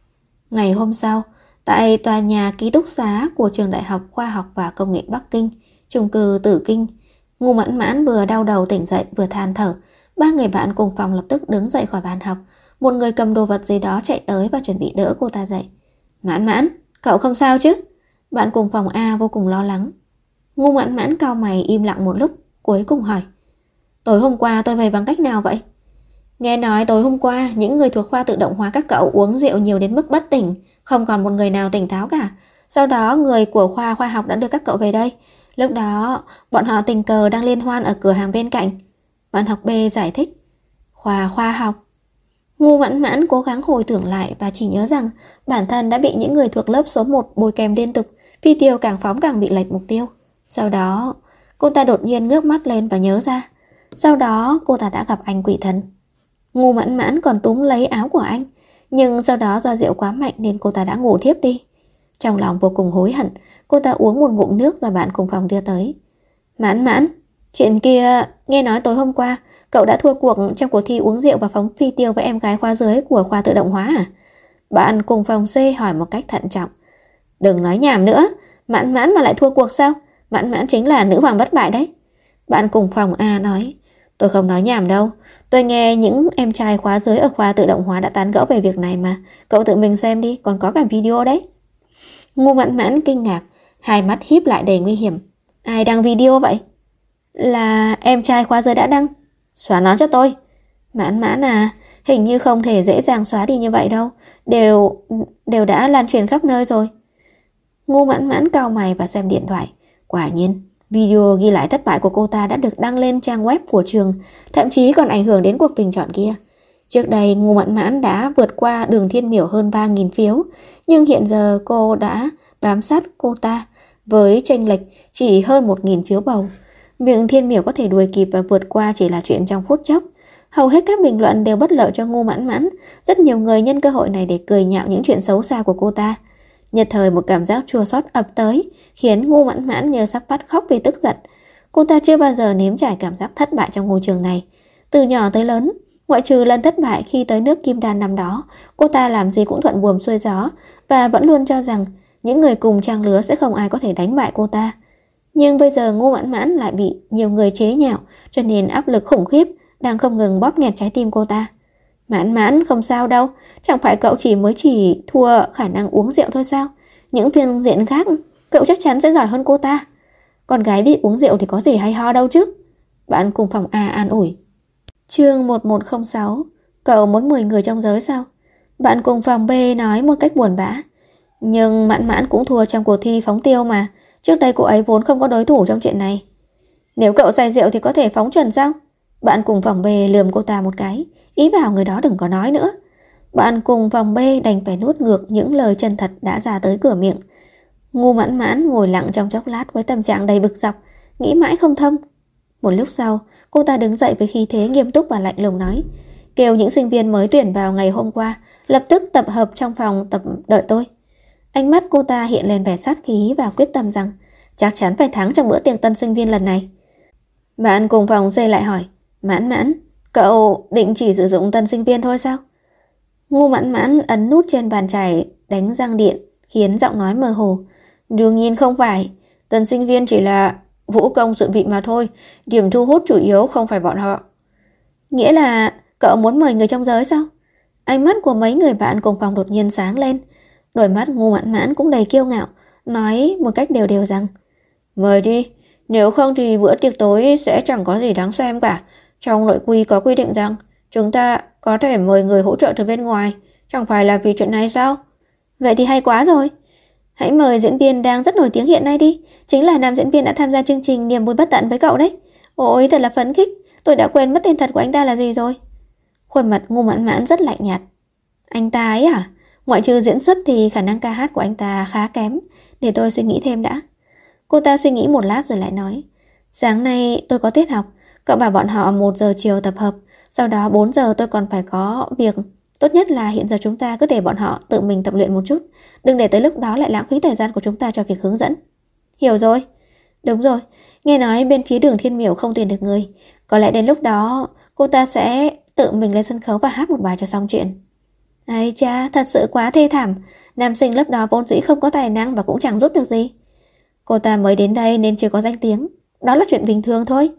Ngày hôm sau, tại tòa nhà ký túc xá của trường Đại học Khoa học và Công nghệ Bắc Kinh, chung cư Tử Kinh, Ngô Mẫn Mẫn vừa đau đầu tỉnh dậy vừa than thở. Ba người bạn cùng phòng lập tức đứng dậy khỏi bàn học. Một người cầm đồ vật gì đó chạy tới và chuẩn bị đỡ cô ta dậy. Mẫn Mẫn, cậu không sao chứ? Bạn cùng phòng A vô cùng lo lắng. Ngô Mẫn Mẫn cau mày im lặng một lúc, cuối cùng hỏi: Tối hôm qua tôi về bằng cách nào vậy? Nghe nói tối hôm qua những người thuộc khoa tự động hóa các cậu uống rượu nhiều đến mức bất tỉnh, không còn một người nào tỉnh táo cả. Sau đó người của khoa khoa học đã đưa các cậu về đây. Lúc đó bọn họ tình cờ đang liên hoan ở cửa hàng bên cạnh. Bạn học B giải thích. Khoa khoa học. Ngô Mẫn Mẫn cố gắng hồi tưởng lại và chỉ nhớ rằng bản thân đã bị những người thuộc lớp số 1 bôi kèm liên tục, phi tiêu càng phóng càng bị lệch mục tiêu. Sau đó cô ta đột nhiên ngước mắt lên và nhớ ra. Sau đó cô ta đã gặp anh quỷ thần. Ngô Mẫn Mẫn còn túm lấy áo của anh, nhưng sau đó do rượu quá mạnh nên cô ta đã ngủ thiếp đi. Trong lòng vô cùng hối hận, cô ta uống một ngụm nước do bạn cùng phòng đưa tới. Mẫn Mẫn, chuyện kia, nghe nói tối hôm qua cậu đã thua cuộc trong cuộc thi uống rượu và phóng phi tiêu với em gái khóa dưới của khoa tự động hóa à? Bạn cùng phòng C hỏi một cách thận trọng. Đừng nói nhảm nữa, Mẫn Mẫn mà lại thua cuộc sao? Mẫn Mẫn chính là nữ hoàng bất bại đấy. Bạn cùng phòng A nói. Tôi không nói nhảm đâu, tôi nghe những em trai khóa dưới ở khoa tự động hóa đã tán gẫu về việc này mà. Cậu tự mình xem đi, còn có cả video đấy. Ngô Mẫn Mẫn kinh ngạc, hai mắt híp lại đầy nguy hiểm. Ai đăng video vậy? Là em trai khóa dưới đã đăng. Xóa nó cho tôi. Mẫn Mẫn à, hình như không thể dễ dàng xóa đi như vậy đâu. Đều đã lan truyền khắp nơi rồi. Ngô Mẫn Mẫn cau mày và xem điện thoại. Quả nhiên, video ghi lại thất bại của cô ta đã được đăng lên trang web của trường, thậm chí còn ảnh hưởng đến cuộc bình chọn kia. Trước đây Ngô Mẫn Mẫn đã vượt qua Đường Thiên Miểu hơn 3.000 phiếu, nhưng hiện giờ cô đã bám sát cô ta với chênh lệch chỉ hơn 1.000 phiếu bầu. Việc Thiên Miểu có thể đuổi kịp và vượt qua chỉ là chuyện trong phút chốc. Hầu hết các bình luận đều bất lợi cho Ngô Mẫn Mẫn, rất nhiều người nhân cơ hội này để cười nhạo những chuyện xấu xa của cô ta. Nhất thời một cảm giác chua xót ập tới, khiến Ngô Mẫn Mẫn như sắp bắt khóc vì tức giận. Cô ta chưa bao giờ nếm trải cảm giác thất bại trong ngôi trường này. Từ nhỏ tới lớn, ngoại trừ lần thất bại khi tới nước Kim Đan năm đó, cô ta làm gì cũng thuận buồm xuôi gió và vẫn luôn cho rằng những người cùng trang lứa sẽ không ai có thể đánh bại cô ta. Nhưng bây giờ Ngô Mẫn Mẫn lại bị nhiều người chế nhạo, cho nên áp lực khủng khiếp đang không ngừng bóp nghẹt trái tim cô ta. Mẫn Mẫn không sao đâu, chẳng phải cậu chỉ thua khả năng uống rượu thôi sao? Những phương diện khác cậu chắc chắn sẽ giỏi hơn cô ta. Con gái bị uống rượu thì có gì hay ho đâu chứ. Bạn cùng phòng A an ủi. Chương 1106. Cậu muốn 10 người trong giới sao? Bạn cùng phòng B nói một cách buồn bã. Nhưng Mẫn Mẫn cũng thua trong cuộc thi phóng tiêu mà. Trước đây cô ấy vốn không có đối thủ trong chuyện này. Nếu cậu say rượu thì có thể phóng trần sao? Bạn cùng phòng B lườm cô ta một cái, ý bảo người đó đừng có nói nữa. Bạn cùng phòng B đành phải nuốt ngược những lời chân thật đã ra tới cửa miệng. Ngô Mẫn Mẫn ngồi lặng trong chốc lát với tâm trạng đầy bực dọc, nghĩ mãi không thông. Một lúc sau, cô ta đứng dậy với khí thế nghiêm túc và lạnh lùng nói: Kêu những sinh viên mới tuyển vào ngày hôm qua lập tức tập hợp trong phòng tập đợi tôi. Ánh mắt cô ta hiện lên vẻ sát khí và quyết tâm rằng chắc chắn phải thắng trong bữa tiệc tân sinh viên lần này. Bạn cùng phòng C lại hỏi: Mẫn Mẫn, cậu định chỉ sử dụng tân sinh viên thôi sao? Ngô Mãn Mãn ấn nút trên bàn chải đánh răng điện, khiến giọng nói mơ hồ. Đương nhiên không phải, tân sinh viên chỉ là vũ công dự bị mà thôi, điểm thu hút chủ yếu không phải bọn họ. Nghĩa là cậu muốn mời người trong giới sao? Ánh mắt của mấy người bạn cùng phòng đột nhiên sáng lên. Đôi mắt Ngô Mãn Mãn cũng đầy kiêu ngạo, nói một cách đều đều rằng mời đi, nếu không thì bữa tiệc tối sẽ chẳng có gì đáng xem cả. Trong nội quy có quy định rằng chúng ta có thể mời người hỗ trợ từ bên ngoài, chẳng phải là vì chuyện này sao? Vậy thì hay quá rồi. Hãy mời diễn viên đang rất nổi tiếng hiện nay đi, chính là nam diễn viên đã tham gia chương trình Niềm Vui Bất Tận với cậu đấy. Ôi thật là phấn khích, tôi đã quên mất tên thật của anh ta là gì rồi. Khuôn mặt Ngô Mãn Mãn rất lạnh nhạt. Anh ta ấy à? Ngoại trừ diễn xuất thì khả năng ca hát của anh ta khá kém, để tôi suy nghĩ thêm đã. Cô ta suy nghĩ một lát rồi lại nói, sáng nay tôi có tiết học, cậu bảo bọn họ 1 giờ chiều tập hợp, sau đó 4 giờ tôi còn phải có việc. Tốt nhất là hiện giờ chúng ta cứ để bọn họ tự mình tập luyện một chút, đừng để tới lúc đó lại lãng phí thời gian của chúng ta cho việc hướng dẫn. Hiểu rồi. Đúng rồi, nghe nói bên phía Đường Thiên Miểu không tuyển được người, có lẽ đến lúc đó cô ta sẽ tự mình lên sân khấu và hát một bài cho xong chuyện. Ây cha, thật sự quá thê thảm. Nam sinh lớp đó vốn dĩ không có tài năng và cũng chẳng giúp được gì. Cô ta mới đến đây nên chưa có danh tiếng, đó là chuyện bình thường thôi.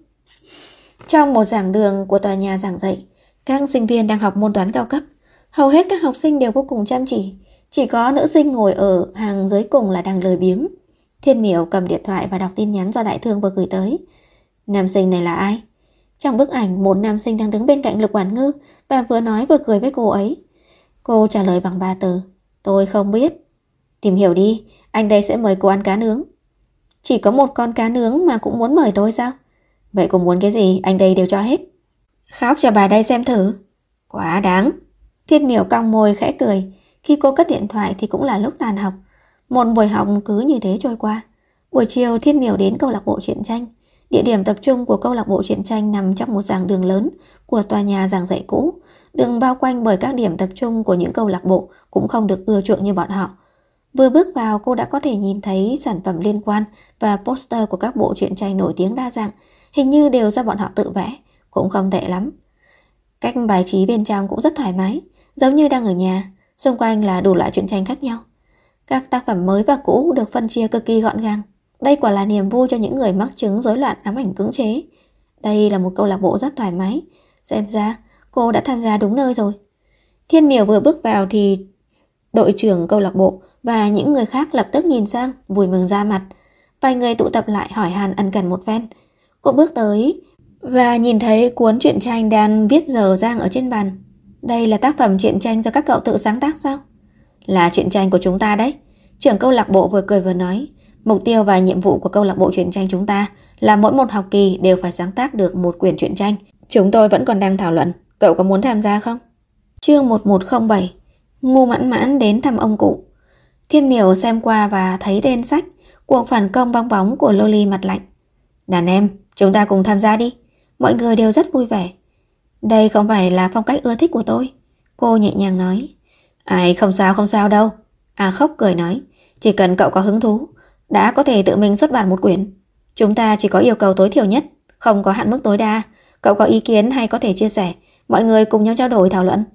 Trong một giảng đường của tòa nhà giảng dạy, các sinh viên đang học môn toán cao cấp. Hầu hết các học sinh đều vô cùng chăm chỉ có nữ sinh ngồi ở hàng dưới cùng là đang lười biếng. Thiên Miểu cầm điện thoại và đọc tin nhắn do Đại Thương vừa gửi tới. Nam sinh này là ai? Trong bức ảnh, một nam sinh đang đứng bên cạnh Lục Quản Ngư và vừa nói vừa cười với cô ấy. Cô trả lời bằng 3 từ. Tôi không biết. Tìm hiểu đi, anh đây sẽ mời cô ăn cá nướng. Chỉ có một con cá nướng mà cũng muốn mời tôi sao? Vậy cô muốn cái gì, anh đây đều cho hết. Khóc cho bà đây xem thử. Quá đáng. Thiên Miểu cong môi khẽ cười. Khi cô cất điện thoại thì cũng là lúc tàn học. Một buổi học cứ như thế trôi qua. Buổi chiều Thiên Miểu đến câu lạc bộ truyện tranh. Địa điểm tập trung của câu lạc bộ truyện tranh nằm trong một giảng đường lớn của tòa nhà giảng dạy cũ, đường bao quanh bởi các điểm tập trung của những câu lạc bộ cũng không được ưa chuộng như bọn họ. Vừa bước vào cô đã có thể nhìn thấy sản phẩm liên quan và poster của các bộ truyện tranh nổi tiếng đa dạng, hình như đều do bọn họ tự vẽ, cũng không tệ lắm. Cách bài trí bên trong cũng rất thoải mái, giống như đang ở nhà, xung quanh là đủ loại truyện tranh khác nhau. Các tác phẩm mới và cũ được phân chia cực kỳ gọn gàng. Đây quả là niềm vui cho những người mắc chứng rối loạn ám ảnh cưỡng chế. Đây là một câu lạc bộ rất thoải mái. Xem ra cô đã tham gia đúng nơi rồi. Thiên Miểu vừa bước vào thì đội trưởng câu lạc bộ và những người khác lập tức nhìn sang, vui mừng ra mặt. Vài người tụ tập lại hỏi han ân cần một phen. Cô bước tới và nhìn thấy cuốn truyện tranh đang viết dở dang ở trên bàn. Đây là tác phẩm truyện tranh do các cậu tự sáng tác sao? Là truyện tranh của chúng ta đấy. Trưởng câu lạc bộ vừa cười vừa nói. Mục tiêu và nhiệm vụ của câu lạc bộ truyện tranh chúng ta là mỗi một học kỳ đều phải sáng tác được một quyển truyện tranh. Chúng tôi vẫn còn đang thảo luận. Cậu có muốn tham gia không? Chương 1107. Ngô Mãn Mãn đến thăm ông cụ. Thiên Miểu xem qua và thấy tên sách Cuộc phản công bong bóng của Loli mặt lạnh. Đàn em, chúng ta cùng tham gia đi. Mọi người đều rất vui vẻ. Đây không phải là phong cách ưa thích của tôi, cô nhẹ nhàng nói. Ai, không sao đâu. A Khốc cười nói. Chỉ cần cậu có hứng thú, đã có thể tự mình xuất bản một quyển. Chúng ta chỉ có yêu cầu tối thiểu nhất, không có hạn mức tối đa. Cậu có ý kiến hay có thể chia sẻ, mọi người cùng nhau trao đổi thảo luận.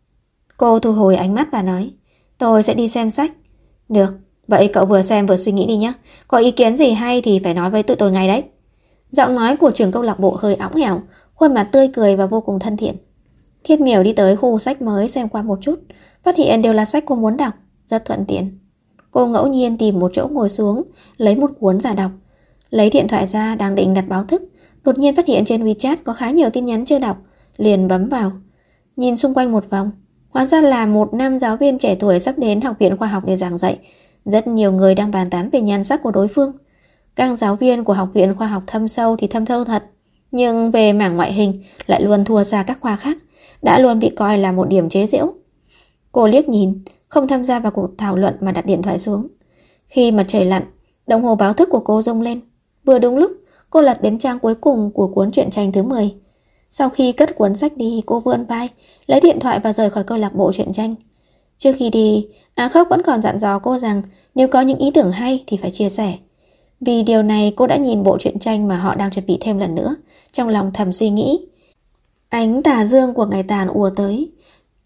Cô thu hồi ánh mắt và nói. Tôi sẽ đi xem sách. Được, vậy cậu vừa xem vừa suy nghĩ đi nhé. Có ý kiến gì hay thì phải nói với tụi tôi ngay đấy. Giọng nói của trưởng câu lạc bộ hơi óng ẻo, khuôn mặt tươi cười và vô cùng thân thiện. Thiên Miểu đi tới khu sách mới xem qua một chút, phát hiện đều là sách cô muốn đọc, rất thuận tiện. Cô ngẫu nhiên tìm một chỗ ngồi xuống, lấy một cuốn ra đọc. Lấy điện thoại ra đang định đặt báo thức, đột nhiên phát hiện trên WeChat có khá nhiều tin nhắn chưa đọc, liền bấm vào. Nhìn xung quanh một vòng, hóa ra là một nam giáo viên trẻ tuổi sắp đến học viện khoa học để giảng dạy. Rất nhiều người đang bàn tán về nhan sắc của đối phương. Các giáo viên của học viện khoa học thâm sâu thì thâm sâu thật, nhưng về mảng ngoại hình lại luôn thua xa các khoa khác, đã luôn bị coi là một điểm chế giễu. Cô liếc nhìn, không tham gia vào cuộc thảo luận mà đặt điện thoại xuống. Khi mặt trời lặn, đồng hồ báo thức của cô rung lên. Vừa đúng lúc, cô lật đến trang cuối cùng của cuốn truyện tranh thứ 10. Sau khi cất cuốn sách đi, cô vươn vai, lấy điện thoại và rời khỏi câu lạc bộ truyện tranh. Trước khi đi, Á Khốc vẫn còn dặn dò cô rằng nếu có những ý tưởng hay thì phải chia sẻ. Vì điều này cô đã nhìn bộ truyện tranh mà họ đang chuẩn bị thêm lần nữa, trong lòng thầm suy nghĩ. Ánh tà dương của ngày tàn ùa tới.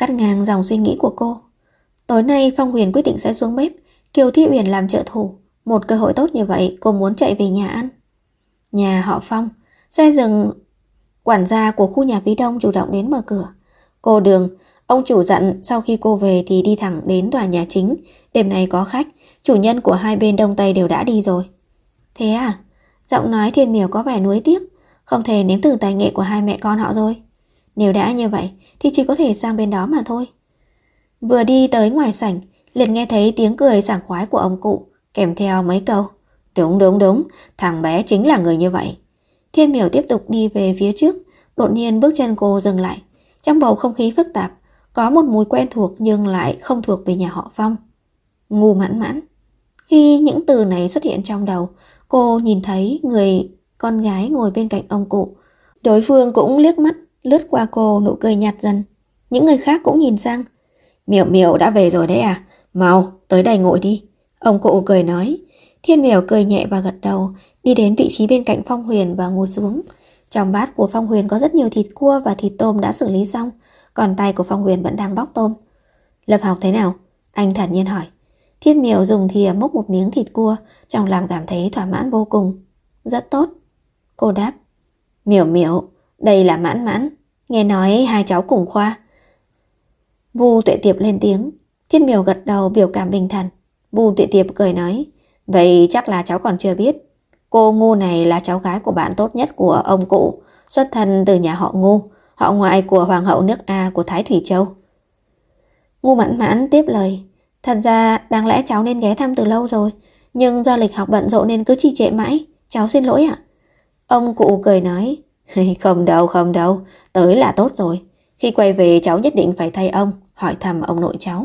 cắt ngang dòng suy nghĩ của cô. Tối nay Phong Huyền quyết định sẽ xuống bếp, Kiều Thi Uyển làm trợ thủ. Một cơ hội tốt như vậy, cô muốn chạy về nhà ăn. Nhà họ Phong, xe dừng. Quản gia của khu nhà phía đông chủ động đến mở cửa. Cô Đường, ông chủ dặn sau khi cô về thì đi thẳng đến tòa nhà chính. Đêm nay có khách, chủ nhân của hai bên đông tây đều đã đi rồi. Thế à? Giọng nói Thiên Miểu có vẻ nuối tiếc. Không thể nếm thử tài nghệ của hai mẹ con họ rồi. Nếu đã như vậy thì chỉ có thể sang bên đó mà thôi. Vừa đi tới ngoài sảnh, liền nghe thấy tiếng cười sảng khoái của ông cụ, kèm theo mấy câu đúng, thằng bé chính là người như vậy. Thiên Miểu tiếp tục đi về phía trước. Đột nhiên bước chân cô dừng lại. Trong bầu không khí phức tạp, có một mùi quen thuộc nhưng lại không thuộc về nhà họ Phong. Ngu Mãn Mãn. Khi những từ này xuất hiện trong đầu, cô nhìn thấy người con gái ngồi bên cạnh ông cụ. Đối phương cũng liếc mắt lướt qua cô, nụ cười nhạt dần. Những người khác cũng nhìn sang. Miểu Miểu đã về rồi đấy à? Mau, tới đây ngồi đi. Ông cụ cười nói. Thiên Miểu cười nhẹ và gật đầu, đi đến vị trí bên cạnh Phong Huyền và ngồi xuống. Trong bát của Phong Huyền có rất nhiều thịt cua và thịt tôm đã xử lý xong, còn tay của Phong Huyền vẫn đang bóc tôm. Lập học thế nào? Anh thản nhiên hỏi. Thiên Miểu dùng thìa múc một miếng thịt cua, trong lòng cảm thấy thỏa mãn vô cùng. Rất tốt. Cô đáp. Miểu Miểu, đây là Mãn Mãn. Nghe nói hai cháu cùng khoa. Vu Tuệ Tiệp lên tiếng. Thiên Miểu gật đầu biểu cảm bình thản. Vu Tuệ Tiệp cười nói. Vậy chắc là cháu còn chưa biết. Cô Ngu này là cháu gái của bạn tốt nhất của ông cụ, xuất thân từ nhà họ Ngu, họ ngoại của hoàng hậu nước A của Thái Thủy Châu. Ngu Mãn Mãn tiếp lời. Thật ra đáng lẽ cháu nên ghé thăm từ lâu rồi, nhưng do lịch học bận rộn nên cứ trì trệ mãi. Cháu xin lỗi ạ. Ông cụ cười nói. Không đâu, tới là tốt rồi. Khi quay về cháu nhất định phải thay ông, hỏi thăm ông nội cháu.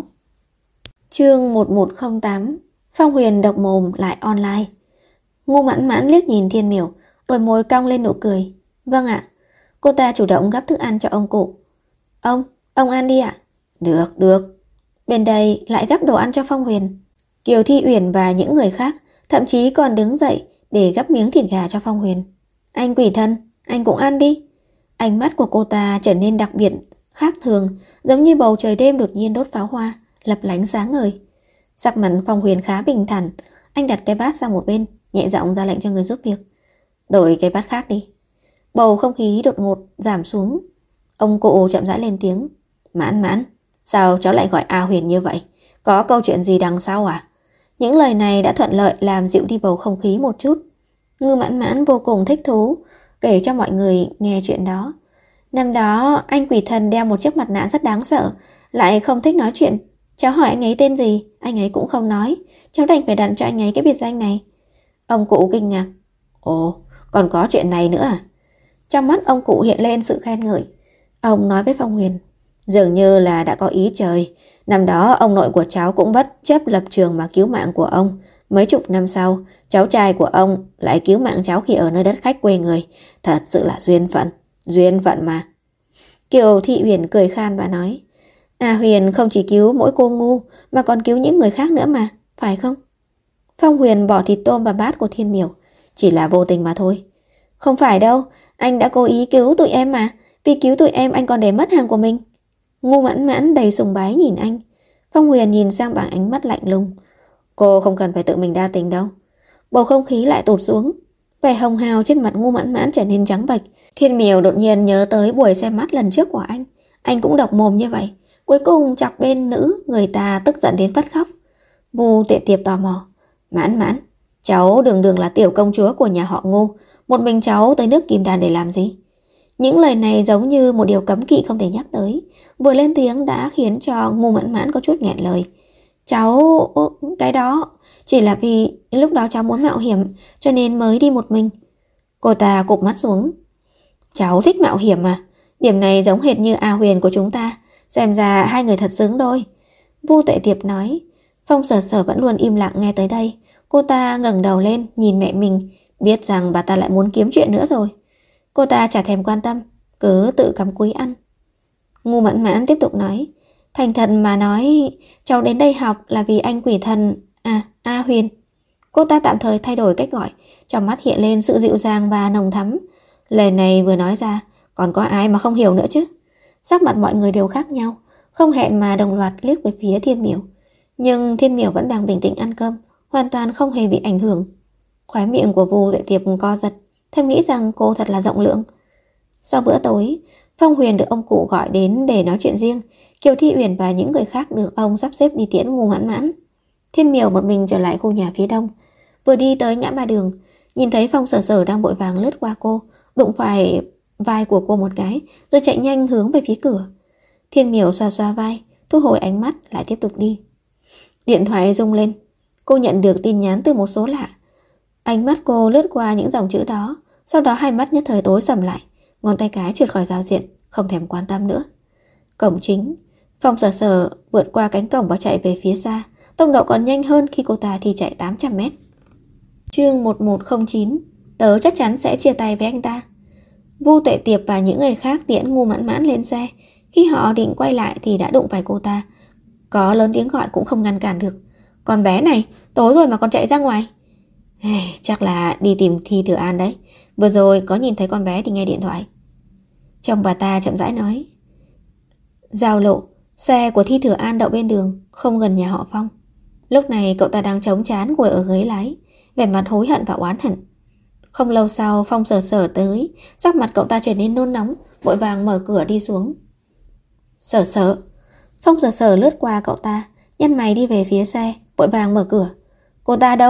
Chương 1108. Phong Huyền độc mồm lại online. Ngu Mãn Mãn liếc nhìn Thiên Miểu, đôi môi cong lên nụ cười. Vâng ạ. Cô ta chủ động gắp thức ăn cho ông cụ. Ông ăn đi ạ. Được. Bên đây lại gắp đồ ăn cho Phong Huyền. Kiều Thi Uyển và những người khác thậm chí còn đứng dậy để gắp miếng thịt gà cho Phong Huyền. Anh quỷ thân, anh cũng ăn đi. Ánh mắt của cô ta trở nên đặc biệt, khác thường, giống như bầu trời đêm đột nhiên đốt pháo hoa, lấp lánh sáng ngời. Sắc mặt Phong Huyền khá bình thản. Anh đặt cái bát sang một bên, nhẹ giọng ra lệnh cho người giúp việc. Đổi cái bát khác đi. Bầu không khí đột ngột giảm xuống. Ông cụ chậm rãi lên tiếng. Mãn Mãn, sao cháu lại gọi A Huyền như vậy? Có câu chuyện gì đằng sau à? Những lời này đã thuận lợi làm dịu đi bầu không khí một chút. Ngư Mãn Mãn vô cùng thích thú, kể cho mọi người nghe chuyện đó. Năm đó anh quỷ thần đeo một chiếc mặt nạ rất đáng sợ, lại không thích nói chuyện. Cháu hỏi anh ấy tên gì, anh ấy cũng không nói. Cháu đành phải đặt cho anh ấy cái biệt danh này. Ông cụ kinh ngạc. Ồ, còn có chuyện này nữa à? Trong mắt ông cụ hiện lên sự khen ngợi. Ông nói với Phong Huyền. Dường như là đã có ý trời. Năm đó ông nội của cháu cũng bất chấp lập trường mà cứu mạng của ông. Mấy chục năm sau, cháu trai của ông lại cứu mạng cháu khi ở nơi đất khách quê người. Thật sự là duyên phận mà. Kiều Thị Uyển cười khan và nói. A Huyền không chỉ cứu mỗi cô Ngu mà còn cứu những người khác nữa mà, phải không? Phong Huyền bỏ thịt tôm vào bát của Thiên Miểu. Chỉ là vô tình mà thôi. Không phải đâu, anh đã cố ý cứu tụi em mà. Vì cứu tụi em anh còn để mất hàng của mình. Ngu Mãn Mãn đầy sùng bái nhìn anh. Phong Huyền nhìn sang bằng ánh mắt lạnh lùng. Cô không cần phải tự mình đa tình đâu. Bầu không khí lại tụt xuống. Vẻ hồng hào trên mặt Ngu Mãn Mãn trở nên trắng bệch. Thiên Miểu đột nhiên nhớ tới buổi xem mắt lần trước của anh. Anh cũng độc mồm như vậy. Cuối cùng chọc bên nữ, người ta tức giận đến phát khóc. Vu Tuệ Tiệp tò mò. Mãn Mãn, cháu đường là tiểu công chúa của nhà họ Ngu. Một mình cháu tới nước Kim Đan để làm gì? Những lời này giống như một điều cấm kỵ không thể nhắc tới. Vừa lên tiếng đã khiến cho Ngu Mãn Mãn có chút nghẹn lời. Cháu... cái đó... Chỉ là vì lúc đó cháu muốn mạo hiểm cho nên mới đi một mình. Cô ta cụp mắt xuống. Cháu thích mạo hiểm mà. Điểm này giống hệt như A Huyền của chúng ta. Xem ra hai người thật xứng đôi. Vu Tuệ Tiệp nói. Phong Sở Sở vẫn luôn im lặng nghe tới đây. Cô ta ngẩng đầu lên nhìn mẹ mình, biết rằng bà ta lại muốn kiếm chuyện nữa rồi. Cô ta chả thèm quan tâm, cứ tự cắm cúi ăn. Ngu Mãn Mãn tiếp tục nói. Thành thật mà nói, cháu đến đây học là vì anh quỷ thần... A Huyền. Cô ta tạm thời thay đổi cách gọi, trong mắt hiện lên sự dịu dàng và nồng thắm. Lời này vừa nói ra, còn có ai mà không hiểu nữa chứ? Sắc mặt mọi người đều khác nhau. không hẹn mà đồng loạt liếc về phía Thiên Miểu. Nhưng Thiên Miểu vẫn đang bình tĩnh ăn cơm, hoàn toàn không hề bị ảnh hưởng. Khóe miệng của Vu Tuệ Tiệp co giật, thầm nghĩ rằng cô thật là rộng lượng. Sau bữa tối, Phong Huyền được ông cụ gọi đến để nói chuyện riêng. Kiều Thi Uyển và những người khác được ông sắp xếp đi tiễn Ngô Mãn Mãn. Thiên Miểu một mình trở lại khu nhà phía đông. Vừa đi tới ngã ba đường, nhìn thấy Phong Sở Sở đang vội vàng lướt qua cô, đụng phải vai của cô một cái, rồi chạy nhanh hướng về phía cửa. Thiên Miểu xoa xoa vai, thu hồi ánh mắt, lại tiếp tục đi. Điện thoại rung lên. Cô nhận được tin nhắn từ một số lạ. Ánh mắt cô lướt qua những dòng chữ đó, sau đó hai mắt nhất thời tối sầm lại, ngón tay cái trượt khỏi giao diện, không thèm quan tâm nữa. Cổng chính. Phong Sở Sở vượt qua cánh cổng và chạy về phía xa, tốc độ còn nhanh hơn khi cô ta thì chạy 800 mét. Chương 1109. Tớ chắc chắn sẽ chia tay với anh ta. Vu Tuệ Tiệp và những người khác tiễn Ngô Mãn Mãn lên xe. Khi họ định quay lại thì đã đụng phải cô ta. Có lớn tiếng gọi cũng không ngăn cản được. Con bé này, tối rồi mà còn chạy ra ngoài. Chắc là đi tìm Thi Thừa An đấy. Vừa rồi có nhìn thấy con bé thì nghe điện thoại. Chồng bà ta chậm rãi nói. Giao lộ, xe của Thi Thừa An đậu bên đường, không gần nhà họ Phong. Lúc này cậu ta đang chống trán ngồi ở ghế lái, vẻ mặt hối hận và oán hận. Không lâu sau Phong Sở Sở tới, sắc mặt cậu ta trở nên nôn nóng, vội vàng mở cửa đi xuống. Sở Sở. Phong Sở Sở lướt qua cậu ta, nhăn mày đi về phía xe, vội vàng mở cửa. Cô ta đâu?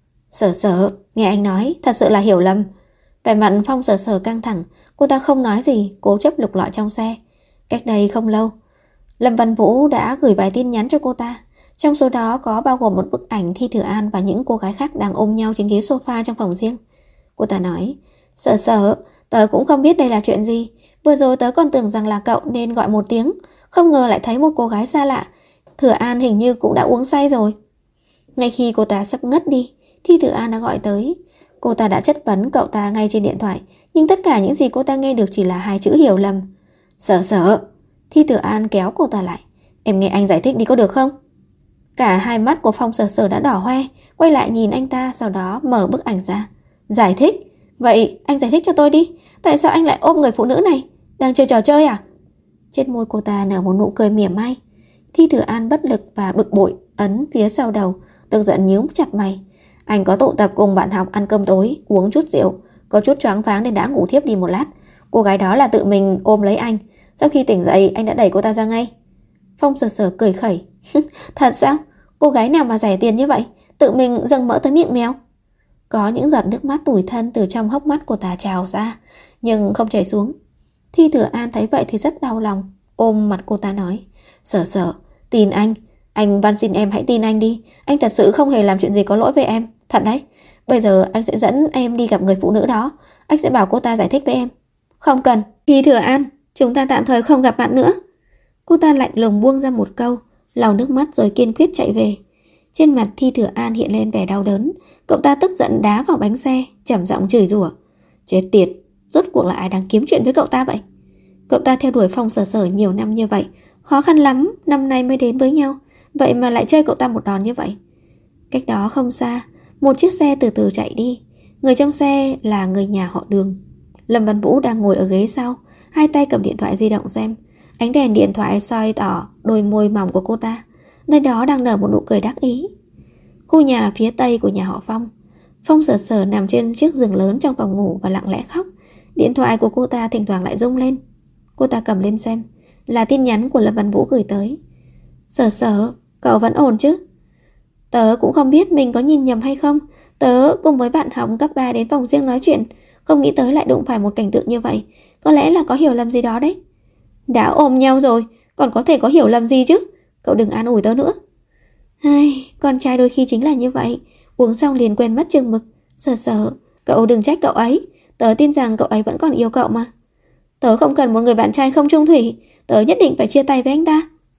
Sở Sở, nghe anh nói, thật sự là hiểu lầm. Vẻ mặt Phong Sở Sở căng thẳng, cô ta không nói gì, cố chấp lục lọi trong xe. Cách đây không lâu, Lâm Văn Vũ đã gửi vài tin nhắn cho cô ta. Trong số đó có bao gồm một bức ảnh Thi Thừa An và những cô gái khác đang ôm nhau trên ghế sofa trong phòng riêng. Cô ta nói, Sở Sở, tớ cũng không biết đây là chuyện gì. Vừa rồi tớ còn tưởng rằng là cậu nên gọi một tiếng, không ngờ lại thấy một cô gái xa lạ. Thừa An hình như cũng đã uống say rồi. Ngay khi cô ta sắp ngất đi, Thi Thừa An đã gọi tới. Cô ta đã chất vấn cậu ta ngay trên điện thoại, nhưng tất cả những gì cô ta nghe được chỉ là hai chữ hiểu lầm. Sở Sở. Thi Thừa An kéo cô ta lại. Em nghe anh giải thích đi có được không? Cả hai mắt của Phong Sở Sở đã đỏ hoe, quay lại nhìn anh ta, sau đó mở bức ảnh ra. Giải thích? Vậy anh giải thích cho tôi đi. Tại sao anh lại ôm người phụ nữ này? Đang chơi trò chơi à? Trên môi cô ta nở một nụ cười mỉa mai. Thi Thừa An bất lực và bực bội ấn phía sau đầu, tức giận nhíu chặt mày. Anh có tụ tập cùng bạn học ăn cơm tối, uống chút rượu, có chút choáng váng nên đã ngủ thiếp đi một lát. Cô gái đó là tự mình ôm lấy anh. Sau khi tỉnh dậy anh đã đẩy cô ta ra ngay. Phong Sở Sở cười khẩy. Thật sao? Cô gái nào mà rẻ tiền như vậy, tự mình dâng mỡ tới miệng mèo? Có những giọt nước mắt tủi thân từ trong hốc mắt của ta trào ra, nhưng không chảy xuống. Thi Thừa An thấy vậy thì rất đau lòng, ôm mặt cô ta nói. Sở Sở, tin anh van xin em hãy tin anh đi. Anh thật sự không hề làm chuyện gì có lỗi với em, thật đấy. Bây giờ anh sẽ dẫn em đi gặp người phụ nữ đó. Anh sẽ bảo cô ta giải thích với em. Không cần. Thi Thừa An, chúng ta tạm thời không gặp bạn nữa. Cô ta lạnh lùng buông ra một câu, lau nước mắt rồi kiên quyết chạy về. Trên mặt Thi Thừa An hiện lên vẻ đau đớn. Cậu ta tức giận đá vào bánh xe, trầm giọng chửi rủa. Chết tiệt, rốt cuộc là ai đang kiếm chuyện với cậu ta vậy? Cậu ta theo đuổi Phong Sở Sở nhiều năm như vậy, khó khăn lắm năm nay mới đến với nhau, vậy mà lại chơi cậu ta một đòn như vậy. Cách đó không xa, một chiếc xe từ từ chạy đi. Người trong xe là người nhà họ Đường. Lâm Văn Vũ đang ngồi ở ghế sau, hai tay cầm điện thoại di động xem. Ánh đèn điện thoại soi tỏ đôi môi mỏng của cô ta, nơi đó đang nở một nụ cười đắc ý. Khu nhà phía tây của nhà họ Phong. Phong Sở Sở nằm trên chiếc giường lớn trong phòng ngủ và lặng lẽ khóc. Điện thoại của cô ta thỉnh thoảng lại rung lên. Cô ta cầm lên xem, là tin nhắn của Lâm Văn Vũ gửi tới. Sở Sở, cậu vẫn ổn chứ? Tớ cũng không biết mình có nhìn nhầm hay không. Tớ cùng với bạn học cấp 3 đến phòng riêng nói chuyện, không nghĩ tới lại đụng phải một cảnh tượng như vậy. Có lẽ là có hiểu lầm gì đó đấy. Đã ôm nhau rồi, còn có thể có hiểu lầm gì chứ? Cậu đừng an ủi tớ nữa. Con trai đôi khi chính là như vậy, uống xong liền quên mất chừng mực. Sở Sở, cậu đừng trách cậu ấy. Tớ tin rằng cậu ấy vẫn còn yêu cậu mà. Tớ không cần một người bạn trai không chung thủy. Tớ nhất định phải chia tay với anh ta.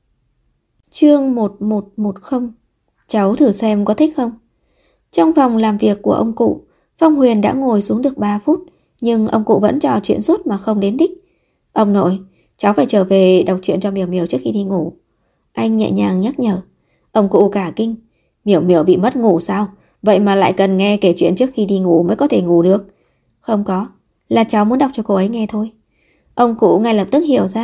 Chương 1110. Cháu thử xem có thích không? Trong phòng làm việc của ông cụ, Phong Huyền đã ngồi xuống được 3 phút, nhưng ông cụ vẫn trò chuyện suốt mà không đến đích. Ông nội, cháu phải trở về đọc truyện cho Miểu Miểu trước khi đi ngủ. Anh nhẹ nhàng nhắc nhở. Ông cụ cả kinh. Miểu Miểu bị mất ngủ sao? Vậy mà lại cần nghe kể chuyện trước khi đi ngủ mới có thể ngủ được. Không có, là cháu muốn đọc cho cô ấy nghe thôi. Ông cụ ngay lập tức hiểu ra.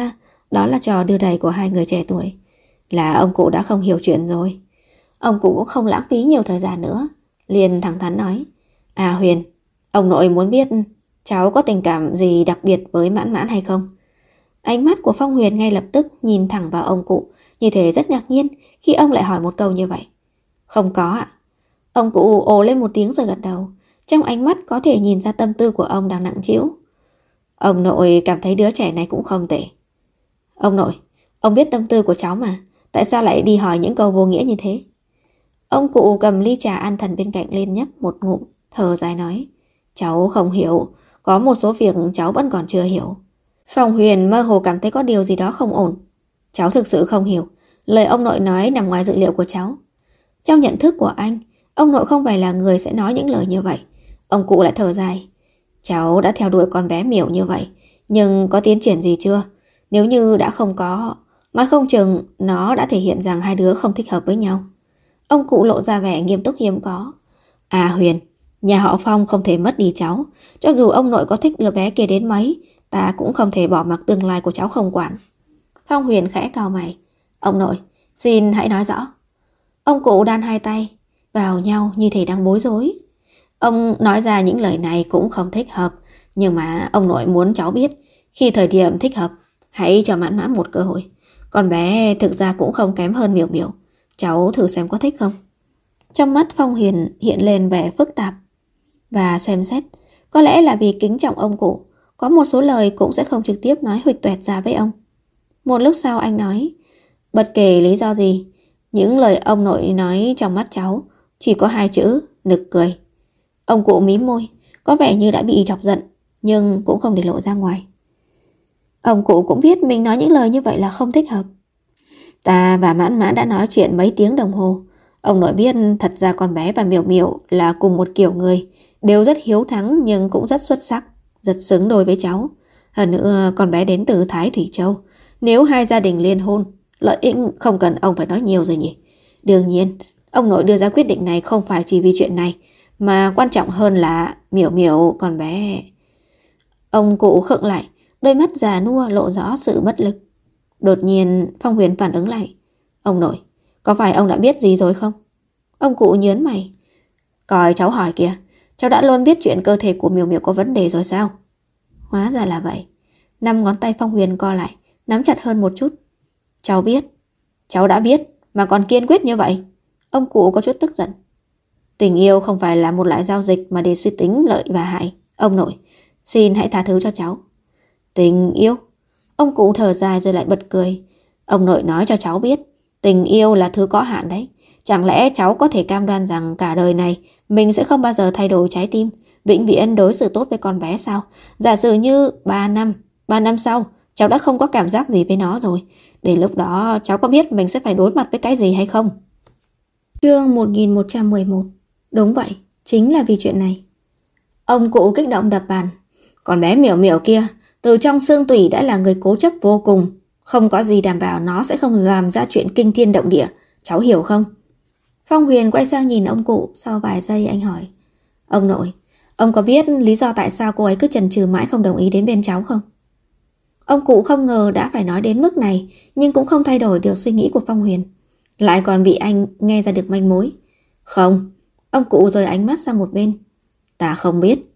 đó là trò đưa đẩy của hai người trẻ tuổi. Là ông cụ đã không hiểu chuyện rồi. Ông cụ cũng không lãng phí nhiều thời gian nữa, liền thẳng thắn nói: À Huyền, ông nội muốn biết cháu có tình cảm gì đặc biệt với Mãn Mãn hay không? Ánh mắt của Phong Huyền ngay lập tức nhìn thẳng vào ông cụ, như thể rất ngạc nhiên khi ông lại hỏi một câu như vậy. Không có ạ. Ông cụ ồ lên một tiếng rồi gật đầu. Trong ánh mắt có thể nhìn ra tâm tư của ông đang nặng trĩu. Ông nội cảm thấy đứa trẻ này cũng không tệ. Ông nội, ông biết tâm tư của cháu mà, tại sao lại đi hỏi những câu vô nghĩa như thế? Ông cụ cầm ly trà an thần bên cạnh lên nhấp một ngụm, thở dài nói: Cháu không hiểu, có một số việc cháu vẫn còn chưa hiểu. Phong Huyền mơ hồ cảm thấy có điều gì đó không ổn. Cháu thực sự không hiểu, lời ông nội nói nằm ngoài dự liệu của cháu. Trong nhận thức của anh, ông nội không phải là người sẽ nói những lời như vậy. Ông cụ lại thở dài: Cháu đã theo đuổi con bé Miểu như vậy, nhưng có tiến triển gì chưa? Nếu như đã không có, nói không chừng nó đã thể hiện rằng hai đứa không thích hợp với nhau. Ông cụ lộ ra vẻ nghiêm túc hiếm có. À Huyền, nhà họ Phong không thể mất đi cháu. Cho dù ông nội có thích đứa bé kia đến mấy, ta cũng không thể bỏ mặc tương lai của cháu không quản. Phong Huyền khẽ cau mày. Ông nội, xin hãy nói rõ. Ông cụ đan hai tay vào nhau như thể đang bối rối. Ông nói ra những lời này cũng không thích hợp, nhưng mà ông nội muốn cháu biết, khi thời điểm thích hợp, hãy cho Mãn Mãn một cơ hội. Con bé thực ra cũng không kém hơn Miểu Miểu. Cháu thử xem có thích không? Trong mắt Phong Huyền hiện lên vẻ phức tạp và xem xét. Có lẽ là vì kính trọng ông cụ, có một số lời cũng sẽ không trực tiếp nói huỵch toẹt ra với ông. Một lúc sau anh nói: Bất kể lý do gì, những lời ông nội nói trong mắt cháu chỉ có hai chữ: nực cười. Ông cụ mím môi, có vẻ như đã bị chọc giận, nhưng cũng không để lộ ra ngoài. Ông cụ cũng biết mình nói những lời như vậy là không thích hợp. Ta và Mãn Mãn đã nói chuyện mấy tiếng đồng hồ. Ông nội biết thật ra con bé và Miểu Miểu là cùng một kiểu người, đều rất hiếu thắng nhưng cũng rất xuất sắc, rất xứng đôi với cháu. Hơn nữa con bé đến từ Thái Thủy Châu. Nếu hai gia đình liên hôn, lợi ích không cần ông phải nói nhiều rồi nhỉ. Đương nhiên, ông nội đưa ra quyết định này không phải chỉ vì chuyện này, mà quan trọng hơn là Miểu Miểu con bé. Ông cụ khựng lại, đôi mắt già nua lộ rõ sự bất lực. Đột nhiên Phong Huyền phản ứng lại. Ông nội, có phải ông đã biết gì rồi không? Ông cụ nhớn mày. Coi cháu hỏi kìa, cháu đã luôn biết chuyện cơ thể của Miểu Miểu có vấn đề rồi sao? Hóa ra là vậy. 5 ngón tay Phong Huyền co lại, nắm chặt hơn một chút. Cháu biết. Cháu đã biết mà còn kiên quyết như vậy. Ông cụ có chút tức giận. Tình yêu không phải là một loại giao dịch mà để suy tính lợi và hại. Ông nội, xin hãy tha thứ cho cháu. Tình yêu? Ông cụ thở dài rồi lại bật cười. Ông nội nói cho cháu biết, tình yêu là thứ có hạn đấy. Chẳng lẽ cháu có thể cam đoan rằng cả đời này mình sẽ không bao giờ thay đổi trái tim, vĩnh viễn đối xử tốt với con bé sao? Giả sử như 3 năm sau cháu đã không có cảm giác gì với nó rồi, đến lúc đó cháu có biết mình sẽ phải đối mặt với cái gì hay không? Chương 1111. Đúng vậy, chính là vì chuyện này. Ông cụ kích động đập bàn. Con bé Miểu Miểu kia từ trong xương tủy đã là người cố chấp vô cùng, không có gì đảm bảo nó sẽ không làm ra chuyện kinh thiên động địa, cháu hiểu không? Phong Huyền quay sang nhìn ông cụ, sau vài giây anh hỏi. Ông nội, ông có biết lý do tại sao cô ấy cứ chần chừ mãi không đồng ý đến bên cháu không? Ông cụ không ngờ đã phải nói đến mức này, nhưng cũng không thay đổi được suy nghĩ của Phong Huyền. Lại còn bị anh nghe ra được manh mối. Không, ông cụ rời ánh mắt sang một bên. Ta không biết.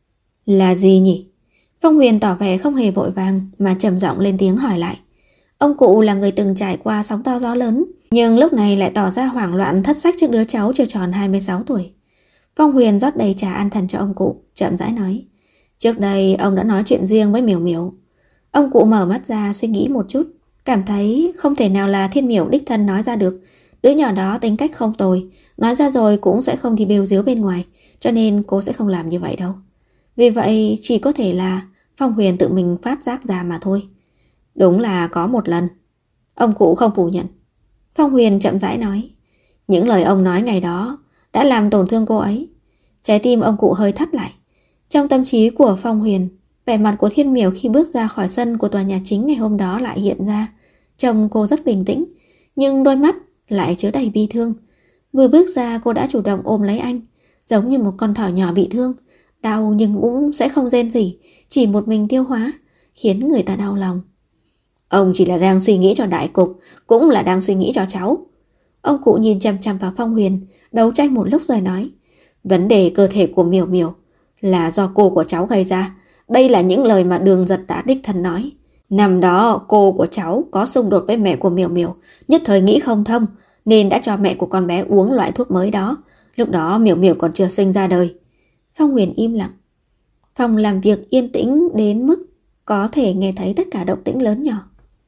Là gì nhỉ? Phong Huyền tỏ vẻ không hề vội vàng mà trầm giọng lên tiếng hỏi lại. Ông cụ là người từng trải qua sóng to gió lớn, nhưng lúc này lại tỏ ra hoảng loạn thất sách trước đứa cháu chưa tròn 26 tuổi. Phong Huyền rót đầy trà an thần cho ông cụ, chậm rãi nói. Trước đây ông đã nói chuyện riêng với Miểu Miểu. Ông cụ mở mắt ra suy nghĩ một chút, cảm thấy không thể nào là Thiên Miểu đích thân nói ra được. Đứa nhỏ đó tính cách không tồi, nói ra rồi cũng sẽ không đi bêu díu bên ngoài, cho nên cô sẽ không làm như vậy đâu. Vì vậy chỉ có thể là Phong Huyền tự mình phát giác ra mà thôi. Đúng là có một lần. Ông cụ không phủ nhận. Phong Huyền chậm rãi nói. Những lời ông nói ngày đó đã làm tổn thương cô ấy. Trái tim ông cụ hơi thắt lại. Trong tâm trí của Phong Huyền, vẻ mặt của Thiên Miểu khi bước ra khỏi sân của tòa nhà chính ngày hôm đó lại hiện ra. Trông cô rất bình tĩnh, nhưng đôi mắt lại chứa đầy bi thương. Vừa bước ra cô đã chủ động ôm lấy anh, giống như một con thỏ nhỏ bị thương. Đau nhưng cũng sẽ không rên rỉ, chỉ một mình tiêu hóa, khiến người ta đau lòng. Ông chỉ là đang suy nghĩ cho đại cục, cũng là đang suy nghĩ cho cháu. Ông cụ nhìn chằm chằm vào Phong Huyền, đấu tranh một lúc rồi nói. Vấn đề cơ thể của Miểu Miểu là do cô của cháu gây ra. Đây là những lời mà Đường Giật đã đích thân nói. Năm đó cô của cháu có xung đột với mẹ của Miểu Miểu, nhất thời nghĩ không thông nên đã cho mẹ của con bé uống loại thuốc mới đó. Lúc đó Miểu Miểu còn chưa sinh ra đời. Phong Huyền im lặng. Phòng làm việc yên tĩnh đến mức có thể nghe thấy tất cả động tĩnh lớn nhỏ.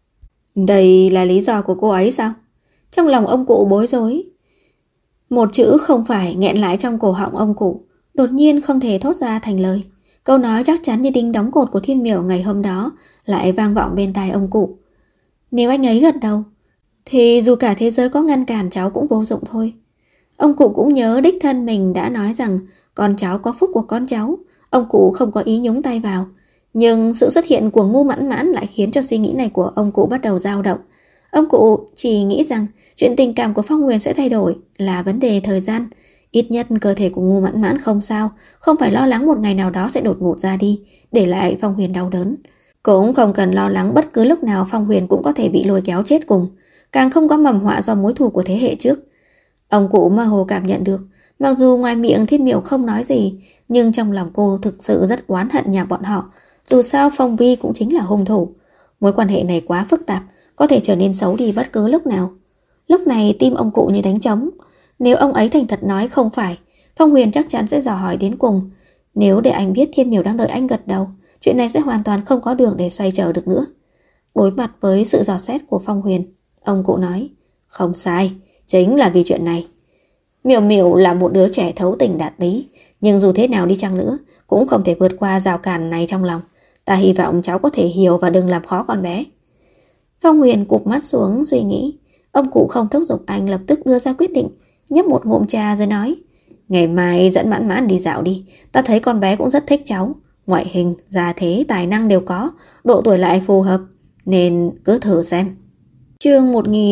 Đây là lý do của cô ấy sao? Trong lòng ông cụ bối rối. Một chữ không phải nghẹn lại trong cổ họng ông cụ, đột nhiên không thể thốt ra thành lời. Câu nói chắc chắn như đinh đóng cột của Thiên Miểu ngày hôm đó lại vang vọng bên tai ông cụ. Nếu anh ấy gật đầu, thì dù cả thế giới có ngăn cản cháu cũng vô dụng thôi. Ông cụ cũng nhớ đích thân mình đã nói rằng con cháu có phúc của con cháu. Ông cụ không có ý nhúng tay vào. Nhưng sự xuất hiện của Ngu Mãn Mãn lại khiến cho suy nghĩ này của ông cụ bắt đầu dao động. Ông cụ chỉ nghĩ rằng chuyện tình cảm của Phong Huyền sẽ thay đổi là vấn đề thời gian. Ít nhất cơ thể của Ngu Mãn Mãn không sao, không phải lo lắng một ngày nào đó sẽ đột ngột ra đi, để lại Phong Huyền đau đớn. Cũng không cần lo lắng bất cứ lúc nào Phong Huyền cũng có thể bị lôi kéo chết cùng, càng không có mầm họa do mối thù của thế hệ trước. Ông cụ mơ hồ cảm nhận được, mặc dù ngoài miệng Thiên Miểu không nói gì, nhưng trong lòng cô thực sự rất oán hận nhà bọn họ. Dù sao Phong Vi cũng chính là hung thủ. Mối quan hệ này quá phức tạp, có thể trở nên xấu đi bất cứ lúc nào. Lúc này tim ông cụ như đánh trống. Nếu ông ấy thành thật nói không phải, Phong Huyền chắc chắn sẽ dò hỏi đến cùng. Nếu để anh biết Thiên Miểu đang đợi anh gật đầu, chuyện này sẽ hoàn toàn không có đường để xoay trở được nữa. Đối mặt với sự dò xét của Phong Huyền, ông cụ nói, không sai, chính là vì chuyện này. Miểu Miểu là một đứa trẻ thấu tình đạt lý, nhưng dù thế nào đi chăng nữa cũng không thể vượt qua rào cản này trong lòng. Ta hy vọng cháu có thể hiểu và đừng làm khó con bé. Phong Huyền cụp mắt xuống suy nghĩ. Ông cụ không thúc giục anh lập tức đưa ra quyết định, nhấp một ngụm trà rồi nói, ngày mai dẫn Mãn Mãn đi dạo đi. Ta thấy con bé cũng rất thích cháu. Ngoại hình, gia thế, tài năng đều có, độ tuổi lại phù hợp, nên cứ thử xem. Chương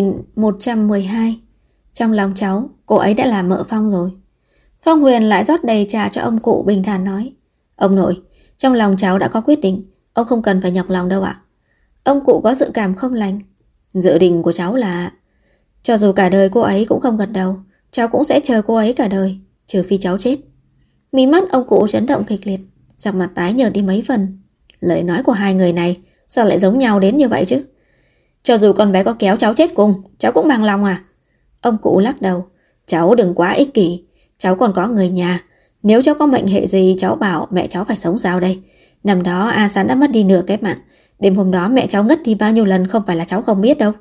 1112. Trong lòng cháu, cô ấy đã là mợ Phong rồi. Phong Huyền lại rót đầy trà cho ông cụ, bình thản nói, ông nội, trong lòng cháu đã có quyết định, ông không cần phải nhọc lòng đâu ạ. Ông cụ có dự cảm không lành. Dự định của cháu là cho dù cả đời cô ấy cũng không gật đầu, cháu cũng sẽ chờ cô ấy cả đời, trừ phi cháu chết. Mí mắt ông cụ chấn động kịch liệt, sắc mặt tái nhợt đi mấy phần. Lời nói của hai người này sao lại giống nhau đến như vậy chứ? Cho dù con bé có kéo cháu chết cùng, cháu cũng bằng lòng à? Ông cụ lắc đầu. Cháu đừng quá ích kỷ, cháu còn có người nhà. Nếu cháu có mệnh hệ gì, cháu bảo mẹ cháu phải sống sao đây? Năm đó A Sán đã mất đi nửa cái mạng. Đêm hôm đó mẹ cháu ngất đi bao nhiêu lần không phải là cháu không biết đâu.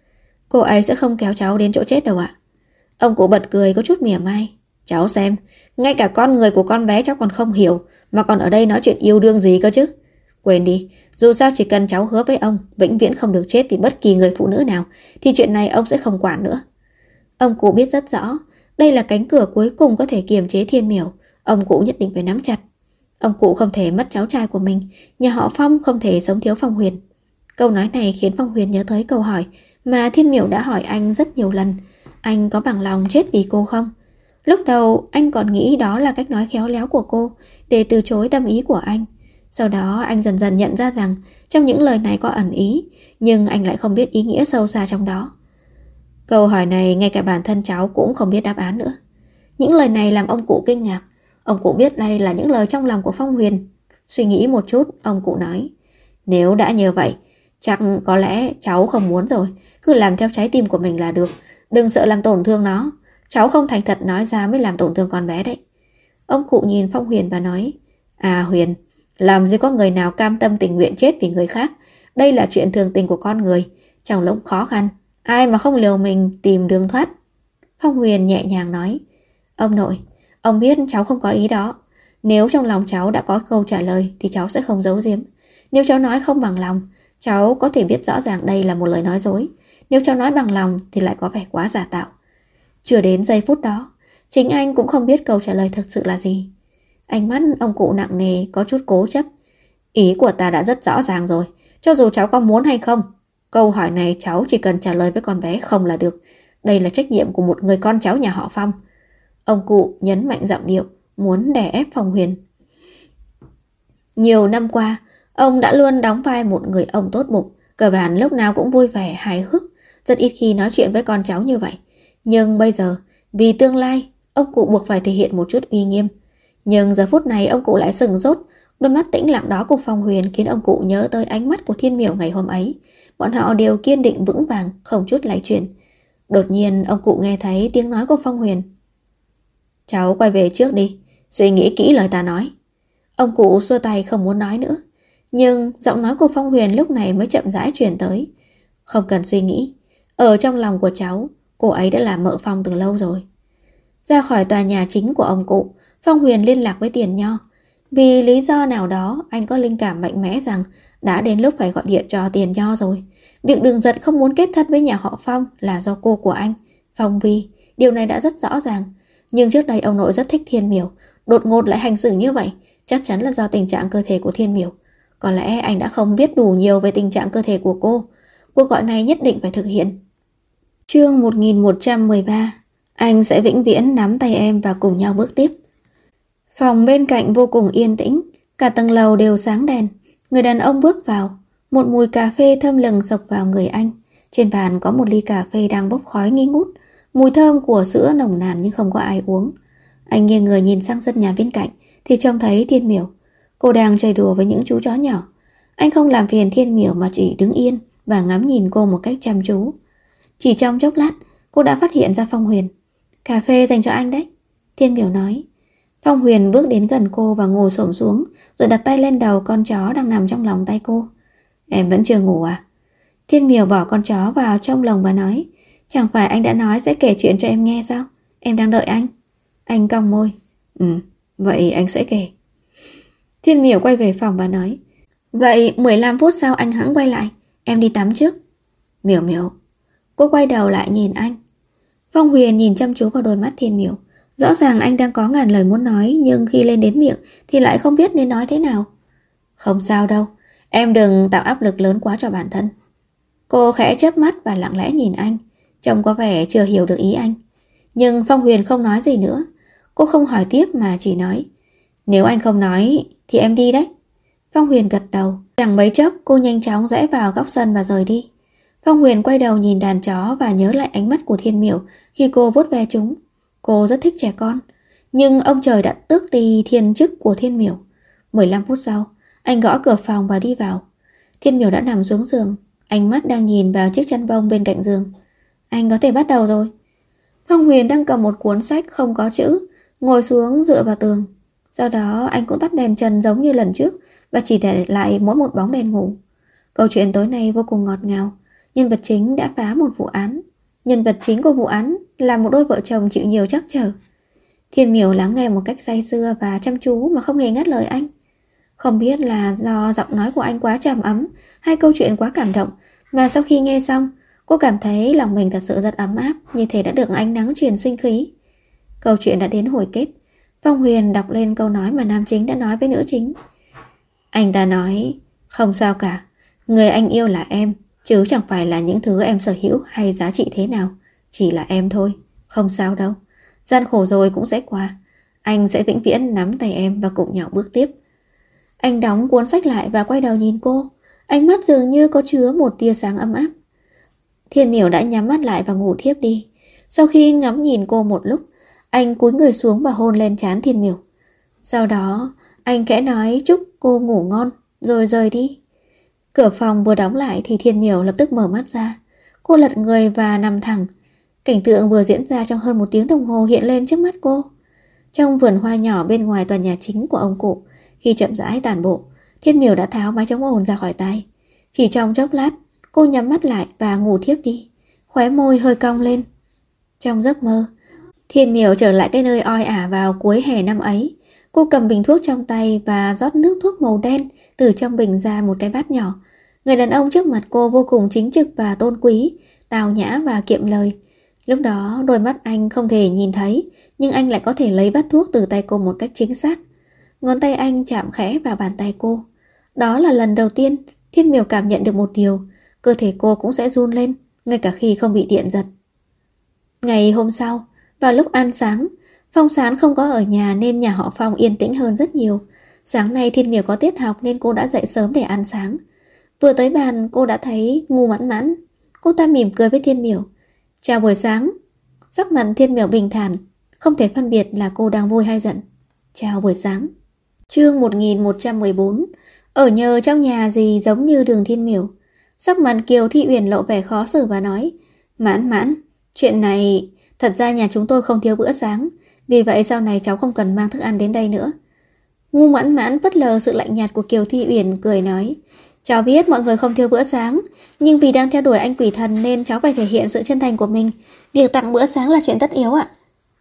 Cô ấy sẽ không kéo cháu đến chỗ chết đâu ạ. Ông cụ bật cười có chút mỉa mai. Cháu xem, ngay cả con người của con bé cháu còn không hiểu, mà còn ở đây nói chuyện yêu đương gì cơ chứ. Quên đi, dù sao chỉ cần cháu hứa với ông vĩnh viễn không được chết vì bất kỳ người phụ nữ nào, thì chuyện này ông sẽ không quản nữa. Ông cụ biết rất rõ, đây là cánh cửa cuối cùng có thể kiềm chế Thiên Miểu. Ông cụ nhất định phải nắm chặt. Ông cụ không thể mất cháu trai của mình, nhà họ Phong không thể sống thiếu Phong Huyền. Câu nói này khiến Phong Huyền nhớ tới câu hỏi mà Thiên Miểu đã hỏi anh rất nhiều lần. Anh có bằng lòng chết vì cô không? Lúc đầu anh còn nghĩ đó là cách nói khéo léo của cô để từ chối tâm ý của anh. Sau đó anh dần dần nhận ra rằng trong những lời này có ẩn ý, nhưng anh lại không biết ý nghĩa sâu xa trong đó. Câu hỏi này ngay cả bản thân cháu cũng không biết đáp án nữa. Những lời này làm ông cụ kinh ngạc. Ông cụ biết đây là những lời trong lòng của Phong Huyền. Suy nghĩ một chút, ông cụ nói, nếu đã như vậy, chắc có lẽ cháu không muốn rồi. Cứ làm theo trái tim của mình là được, đừng sợ làm tổn thương nó. Cháu không thành thật nói ra mới làm tổn thương con bé đấy. Ông cụ nhìn Phong Huyền và nói, à Huyền, làm gì có người nào cam tâm tình nguyện chết vì người khác. Đây là chuyện thường tình của con người. Trong lúc khó khăn, ai mà không liều mình tìm đường thoát. Phong Huyền nhẹ nhàng nói, ông nội, ông biết cháu không có ý đó. Nếu trong lòng cháu đã có câu trả lời thì cháu sẽ không giấu giếm. Nếu cháu nói không bằng lòng, cháu có thể biết rõ ràng đây là một lời nói dối. Nếu cháu nói bằng lòng thì lại có vẻ quá giả tạo. Chưa đến giây phút đó, chính anh cũng không biết câu trả lời thực sự là gì. Ánh mắt ông cụ nặng nề, có chút cố chấp. Ý của ta đã rất rõ ràng rồi, cho dù cháu có muốn hay không. Câu hỏi này cháu chỉ cần trả lời với con bé không là được. Đây là trách nhiệm của một người con cháu nhà họ Phong. Ông cụ nhấn mạnh giọng điệu, muốn đè ép Phong Huyền. Nhiều năm qua, ông đã luôn đóng vai một người ông tốt bụng, Cơ bản lúc nào cũng vui vẻ, hài hước, rất ít khi nói chuyện với con cháu như vậy. Nhưng bây giờ, vì tương lai, ông cụ buộc phải thể hiện một chút uy nghiêm. Nhưng giờ phút này ông cụ lại sừng sốt, đôi mắt tĩnh lặng đó của Phong Huyền khiến ông cụ nhớ tới ánh mắt của Thiên Miểu ngày hôm ấy. Bọn họ đều kiên định vững vàng, không chút lay chuyển. Đột nhiên ông cụ nghe thấy tiếng nói của Phong Huyền. Cháu quay về trước đi, suy nghĩ kỹ lời ta nói. Ông cụ xua tay không muốn nói nữa. Nhưng giọng nói của Phong Huyền lúc này mới chậm rãi truyền tới. Không cần suy nghĩ, ở trong lòng của cháu, cô ấy đã là mợ Phong từ lâu rồi. Ra khỏi tòa nhà chính của ông cụ, Phong Huyền liên lạc với Tiền Nho. Vì lý do nào đó, anh có linh cảm mạnh mẽ rằng đã đến lúc phải gọi điện cho Tiền Nho rồi. Việc Đường Giật không muốn kết thân với nhà họ Phong là do cô của anh, Phong Vi. Điều này đã rất rõ ràng. Nhưng trước đây ông nội rất thích Thiên Miểu, đột ngột lại hành xử như vậy, chắc chắn là do tình trạng cơ thể của Thiên Miểu. Có lẽ anh đã không biết đủ nhiều về tình trạng cơ thể của cô. Cuộc gọi này nhất định phải thực hiện. Chương 1113. Anh sẽ vĩnh viễn nắm tay em và cùng nhau bước tiếp. Phòng bên cạnh vô cùng yên tĩnh, cả tầng lầu đều sáng đèn. Người đàn ông bước vào, một mùi cà phê thơm lừng xộc vào người anh. Trên bàn có một ly cà phê đang bốc khói nghi ngút, mùi thơm của sữa nồng nàn nhưng không có ai uống. Anh nghiêng người nhìn sang sân nhà bên cạnh thì trông thấy Thiên Miểu. Cô đang chơi đùa với những chú chó nhỏ. Anh không làm phiền Thiên Miểu mà chỉ đứng yên và ngắm nhìn cô một cách chăm chú. Chỉ trong chốc lát, cô đã phát hiện ra Phong Huyền. Cà phê dành cho anh đấy, Thiên Miểu nói. Phong Huyền bước đến gần cô và ngồi xổm xuống, rồi đặt tay lên đầu con chó đang nằm trong lòng tay cô. Em vẫn chưa ngủ à? Thiên Miểu bỏ con chó vào trong lồng và nói, chẳng phải anh đã nói sẽ kể chuyện cho em nghe sao? Em đang đợi anh. Anh cong môi. Vậy anh sẽ kể. Thiên Miểu quay về phòng và nói, vậy 15 phút sau anh hẵng quay lại, em đi tắm trước. Miểu Miểu. Cô quay đầu lại nhìn anh. Phong Huyền nhìn chăm chú vào đôi mắt Thiên Miểu. Rõ ràng anh đang có ngàn lời muốn nói, nhưng khi lên đến miệng thì lại không biết nên nói thế nào. Không sao đâu, em đừng tạo áp lực lớn quá cho bản thân. Cô khẽ chớp mắt và lặng lẽ nhìn anh, trông có vẻ chưa hiểu được ý anh. Nhưng Phong Huyền không nói gì nữa. Cô không hỏi tiếp mà chỉ nói, nếu anh không nói thì em đi đấy. Phong Huyền gật đầu. Chẳng mấy chốc cô nhanh chóng rẽ vào góc sân và rời đi. Phong Huyền quay đầu nhìn đàn chó và nhớ lại ánh mắt của Thiên Miểu khi cô vuốt ve chúng. Cô rất thích trẻ con. Nhưng ông trời đã tước đi thiên chức của Thiên Miểu. 15 phút sau, anh gõ cửa phòng và đi vào. Thiên Miểu đã nằm xuống giường, ánh mắt đang nhìn vào chiếc chăn bông bên cạnh giường. Anh có thể bắt đầu rồi. Phong Huyền đang cầm một cuốn sách không có chữ, ngồi xuống dựa vào tường. Sau đó anh cũng tắt đèn trần giống như lần trước và chỉ để lại mỗi một bóng đèn ngủ. Câu chuyện tối nay vô cùng ngọt ngào. Nhân vật chính đã phá một vụ án. Nhân vật chính của vụ án là một đôi vợ chồng chịu nhiều trắc trở. Thiên Miểu lắng nghe một cách say sưa và chăm chú mà không hề ngắt lời anh. Không biết là do giọng nói của anh quá trầm ấm hay câu chuyện quá cảm động, mà sau khi nghe xong, cô cảm thấy lòng mình thật sự rất ấm áp, như thể đã được ánh nắng truyền sinh khí. Câu chuyện đã đến hồi kết. Phong Huyền đọc lên câu nói mà nam chính đã nói với nữ chính. Anh ta nói, không sao cả, người anh yêu là em, chứ chẳng phải là những thứ em sở hữu hay giá trị thế nào. Chỉ là em thôi, không sao đâu. Gian khổ rồi cũng sẽ qua. Anh sẽ vĩnh viễn nắm tay em và cùng nhau bước tiếp. Anh đóng cuốn sách lại và quay đầu nhìn cô. Ánh mắt dường như có chứa một tia sáng ấm áp. Thiên Miểu đã nhắm mắt lại và ngủ thiếp đi. Sau khi ngắm nhìn cô một lúc, anh cúi người xuống và hôn lên trán Thiên Miểu. Sau đó, anh khẽ nói chúc cô ngủ ngon, rồi rời đi. Cửa phòng vừa đóng lại thì Thiên Miểu lập tức mở mắt ra. Cô lật người và nằm thẳng. Cảnh tượng vừa diễn ra trong hơn 1 tiếng đồng hồ hiện lên trước mắt cô. Trong vườn hoa nhỏ bên ngoài tòa nhà chính của ông cụ, khi chậm rãi tản bộ, Thiên Miểu đã tháo mái chống ồn ra khỏi tay. Chỉ trong chốc lát, cô nhắm mắt lại và ngủ thiếp đi, khóe môi hơi cong lên. Trong giấc mơ, Thiên Miểu trở lại cái nơi oi ả vào cuối hè năm ấy. Cô cầm bình thuốc trong tay và rót nước thuốc màu đen từ trong bình ra một cái bát nhỏ. Người đàn ông trước mặt cô vô cùng chính trực và tôn quý, tào nhã và kiệm lời. Lúc đó đôi mắt anh không thể nhìn thấy, nhưng anh lại có thể lấy bát thuốc từ tay cô một cách chính xác. Ngón tay anh chạm khẽ vào bàn tay cô. Đó là lần đầu tiên Thiên Miểu cảm nhận được một điều, cơ thể cô cũng sẽ run lên, ngay cả khi không bị điện giật. Ngày hôm sau, vào lúc ăn sáng, Phong Sán không có ở nhà nên nhà họ Phong yên tĩnh hơn rất nhiều. Sáng nay Thiên Miểu có tiết học nên cô đã dậy sớm để ăn sáng. Vừa tới bàn cô đã thấy Ngu Mãn Mãn. Cô ta mỉm cười với Thiên Miểu. Chào buổi sáng. Sắc mặt Thiên Miểu bình thản, không thể phân biệt là cô đang vui hay giận. Chào buổi sáng. Chương 1114. Ở nhờ trong nhà gì giống như Đường Thiên Miểu. Sắc mặt Kiều Thị Uyển lộ vẻ khó xử và nói. Mãn Mãn, chuyện này thật ra nhà chúng tôi không thiếu bữa sáng, vì vậy sau này cháu không cần mang thức ăn đến đây nữa. Ngu Mãn Mãn phớt lờ sự lạnh nhạt của Kiều Thị Uyển, cười nói. Cháu biết mọi người không thiếu bữa sáng, nhưng vì đang theo đuổi anh quỷ thần nên cháu phải thể hiện sự chân thành của mình. Việc tặng bữa sáng là chuyện tất yếu ạ.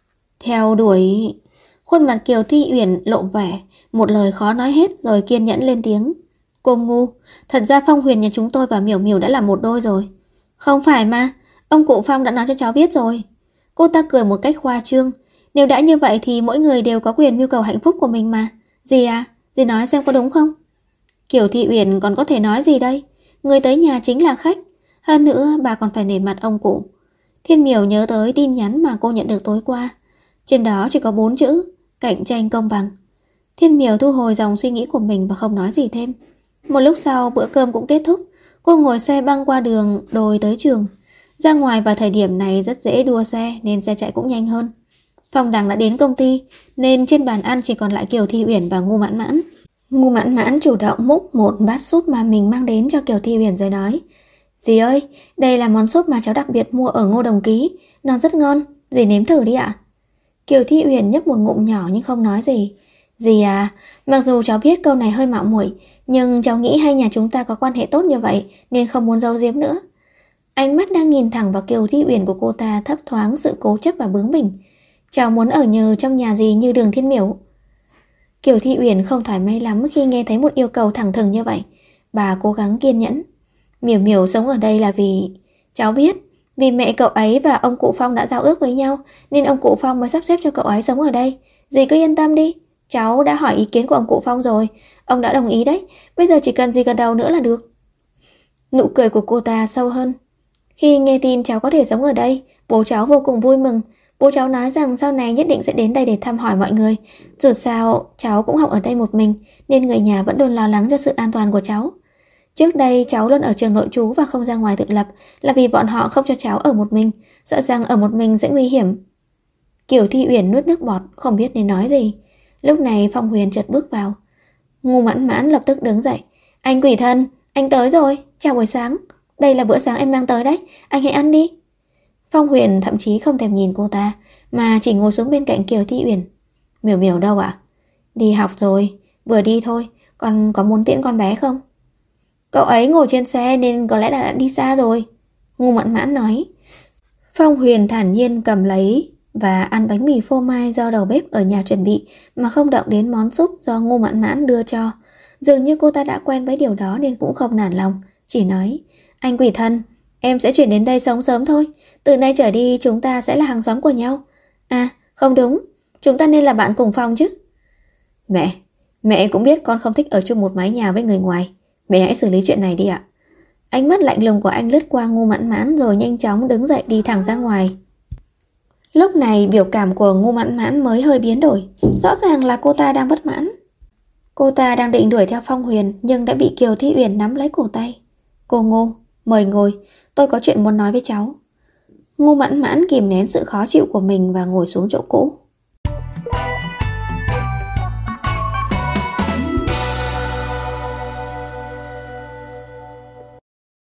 Theo đuổi... Khuôn mặt Kiều Thị Uyển lộ vẻ, một lời khó nói hết rồi kiên nhẫn lên tiếng. Cô ngu, thật ra Phong Huyền nhà chúng tôi và Miểu Miểu đã là một đôi rồi. Không phải mà, ông cụ Phong đã nói cho cháu biết rồi. Cô ta cười một cách khoa trương. Nếu đã như vậy thì mỗi người đều có quyền mưu cầu hạnh phúc của mình mà. Dì à, dì nói xem có đúng không? Kiều Thị Uyển còn có thể nói gì đây? Người tới nhà chính là khách. Hơn nữa bà còn phải nể mặt ông cụ. Thiên Miểu nhớ tới tin nhắn mà cô nhận được tối qua. Trên đó chỉ có 4 chữ: cạnh tranh công bằng. Thiên Miểu thu hồi dòng suy nghĩ của mình và không nói gì thêm. Một lúc sau bữa cơm cũng kết thúc. Cô ngồi xe băng qua đường đồi tới trường. Ra ngoài vào thời điểm này rất dễ đua xe nên xe chạy cũng nhanh hơn. Phong Đằng đã đến công ty nên trên bàn ăn chỉ còn lại Kiều Thị Uyển và Ngu Mãn Mãn. Ngu Mãn Mãn chủ động múc một bát súp mà mình mang đến cho Kiều Thị Uyển rồi nói. Dì ơi, đây là món súp mà cháu đặc biệt mua ở Ngô Đồng Ký. Nó rất ngon, dì nếm thử đi ạ. Kiều Thị Uyển nhấp một ngụm nhỏ nhưng không nói gì. Dì à, mặc dù cháu biết câu này hơi mạo muội, nhưng cháu nghĩ hai nhà chúng ta có quan hệ tốt như vậy nên không muốn giấu giếm nữa. Ánh mắt đang nhìn thẳng vào Kiều Thị Uyển của cô ta thấp thoáng sự cố chấp và bướng bỉnh. Cháu muốn ở nhờ trong nhà gì như Đường Thiên Miểu. Kiều Thị Uyển không thoải mái lắm khi nghe thấy một yêu cầu thẳng thừng như vậy. Bà cố gắng kiên nhẫn. Miểu Miểu sống ở đây là vì... Cháu biết, vì mẹ cậu ấy và ông cụ Phong đã giao ước với nhau nên ông cụ Phong mới sắp xếp cho cậu ấy sống ở đây. Dì cứ yên tâm đi. Cháu đã hỏi ý kiến của ông cụ Phong rồi. Ông đã đồng ý đấy. Bây giờ chỉ cần dì gật đầu nữa là được. Nụ cười của cô ta sâu hơn. Khi nghe tin cháu có thể sống ở đây, bố cháu vô cùng vui mừng. Bố cháu nói rằng sau này nhất định sẽ đến đây để thăm hỏi mọi người. Dù sao, cháu cũng học ở đây một mình, nên người nhà vẫn luôn lo lắng cho sự an toàn của cháu. Trước đây cháu luôn ở trường nội trú và không ra ngoài tự lập là vì bọn họ không cho cháu ở một mình, sợ rằng ở một mình sẽ nguy hiểm. Kiều Thị Uyển nuốt nước bọt, không biết nên nói gì. Lúc này Phong Huyền chợt bước vào. Ngu Mãn Mãn lập tức đứng dậy. Anh quỷ thần, anh tới rồi, chào buổi sáng. Đây là bữa sáng em mang tới đấy, anh hãy ăn đi. Phong Huyền thậm chí không thèm nhìn cô ta, mà chỉ ngồi xuống bên cạnh Kiều Thị Uyển. Miểu Miểu đâu ạ? Đi học rồi, vừa đi thôi, con có muốn tiễn con bé không? Cậu ấy ngồi trên xe nên có lẽ là đã đi xa rồi. Ngu Mãn Mãn nói. Phong Huyền thản nhiên cầm lấy và ăn bánh mì phô mai do đầu bếp ở nhà chuẩn bị mà không động đến món súp do Ngu Mãn Mãn đưa cho. Dường như cô ta đã quen với điều đó nên cũng không nản lòng, chỉ nói. Anh quỷ thần, em sẽ chuyển đến đây sống sớm thôi. Từ nay trở đi chúng ta sẽ là hàng xóm của nhau. À, không đúng, chúng ta nên là bạn cùng phòng chứ. Mẹ cũng biết con không thích ở chung một mái nhà với người ngoài. Mẹ hãy xử lý chuyện này đi ạ. Ánh mắt lạnh lùng của anh lướt qua Ngu Mãn Mãn rồi nhanh chóng đứng dậy đi thẳng ra ngoài. Lúc này biểu cảm của Ngu Mãn Mãn mới hơi biến đổi. Rõ ràng là cô ta đang bất mãn. Cô ta đang định đuổi theo Phong Huyền nhưng đã bị Kiều Thị Uyển nắm lấy cổ tay. Cô Ngu, mời ngồi, tôi có chuyện muốn nói với cháu. Ngu Mãn Mãn kìm nén sự khó chịu của mình và ngồi xuống chỗ cũ.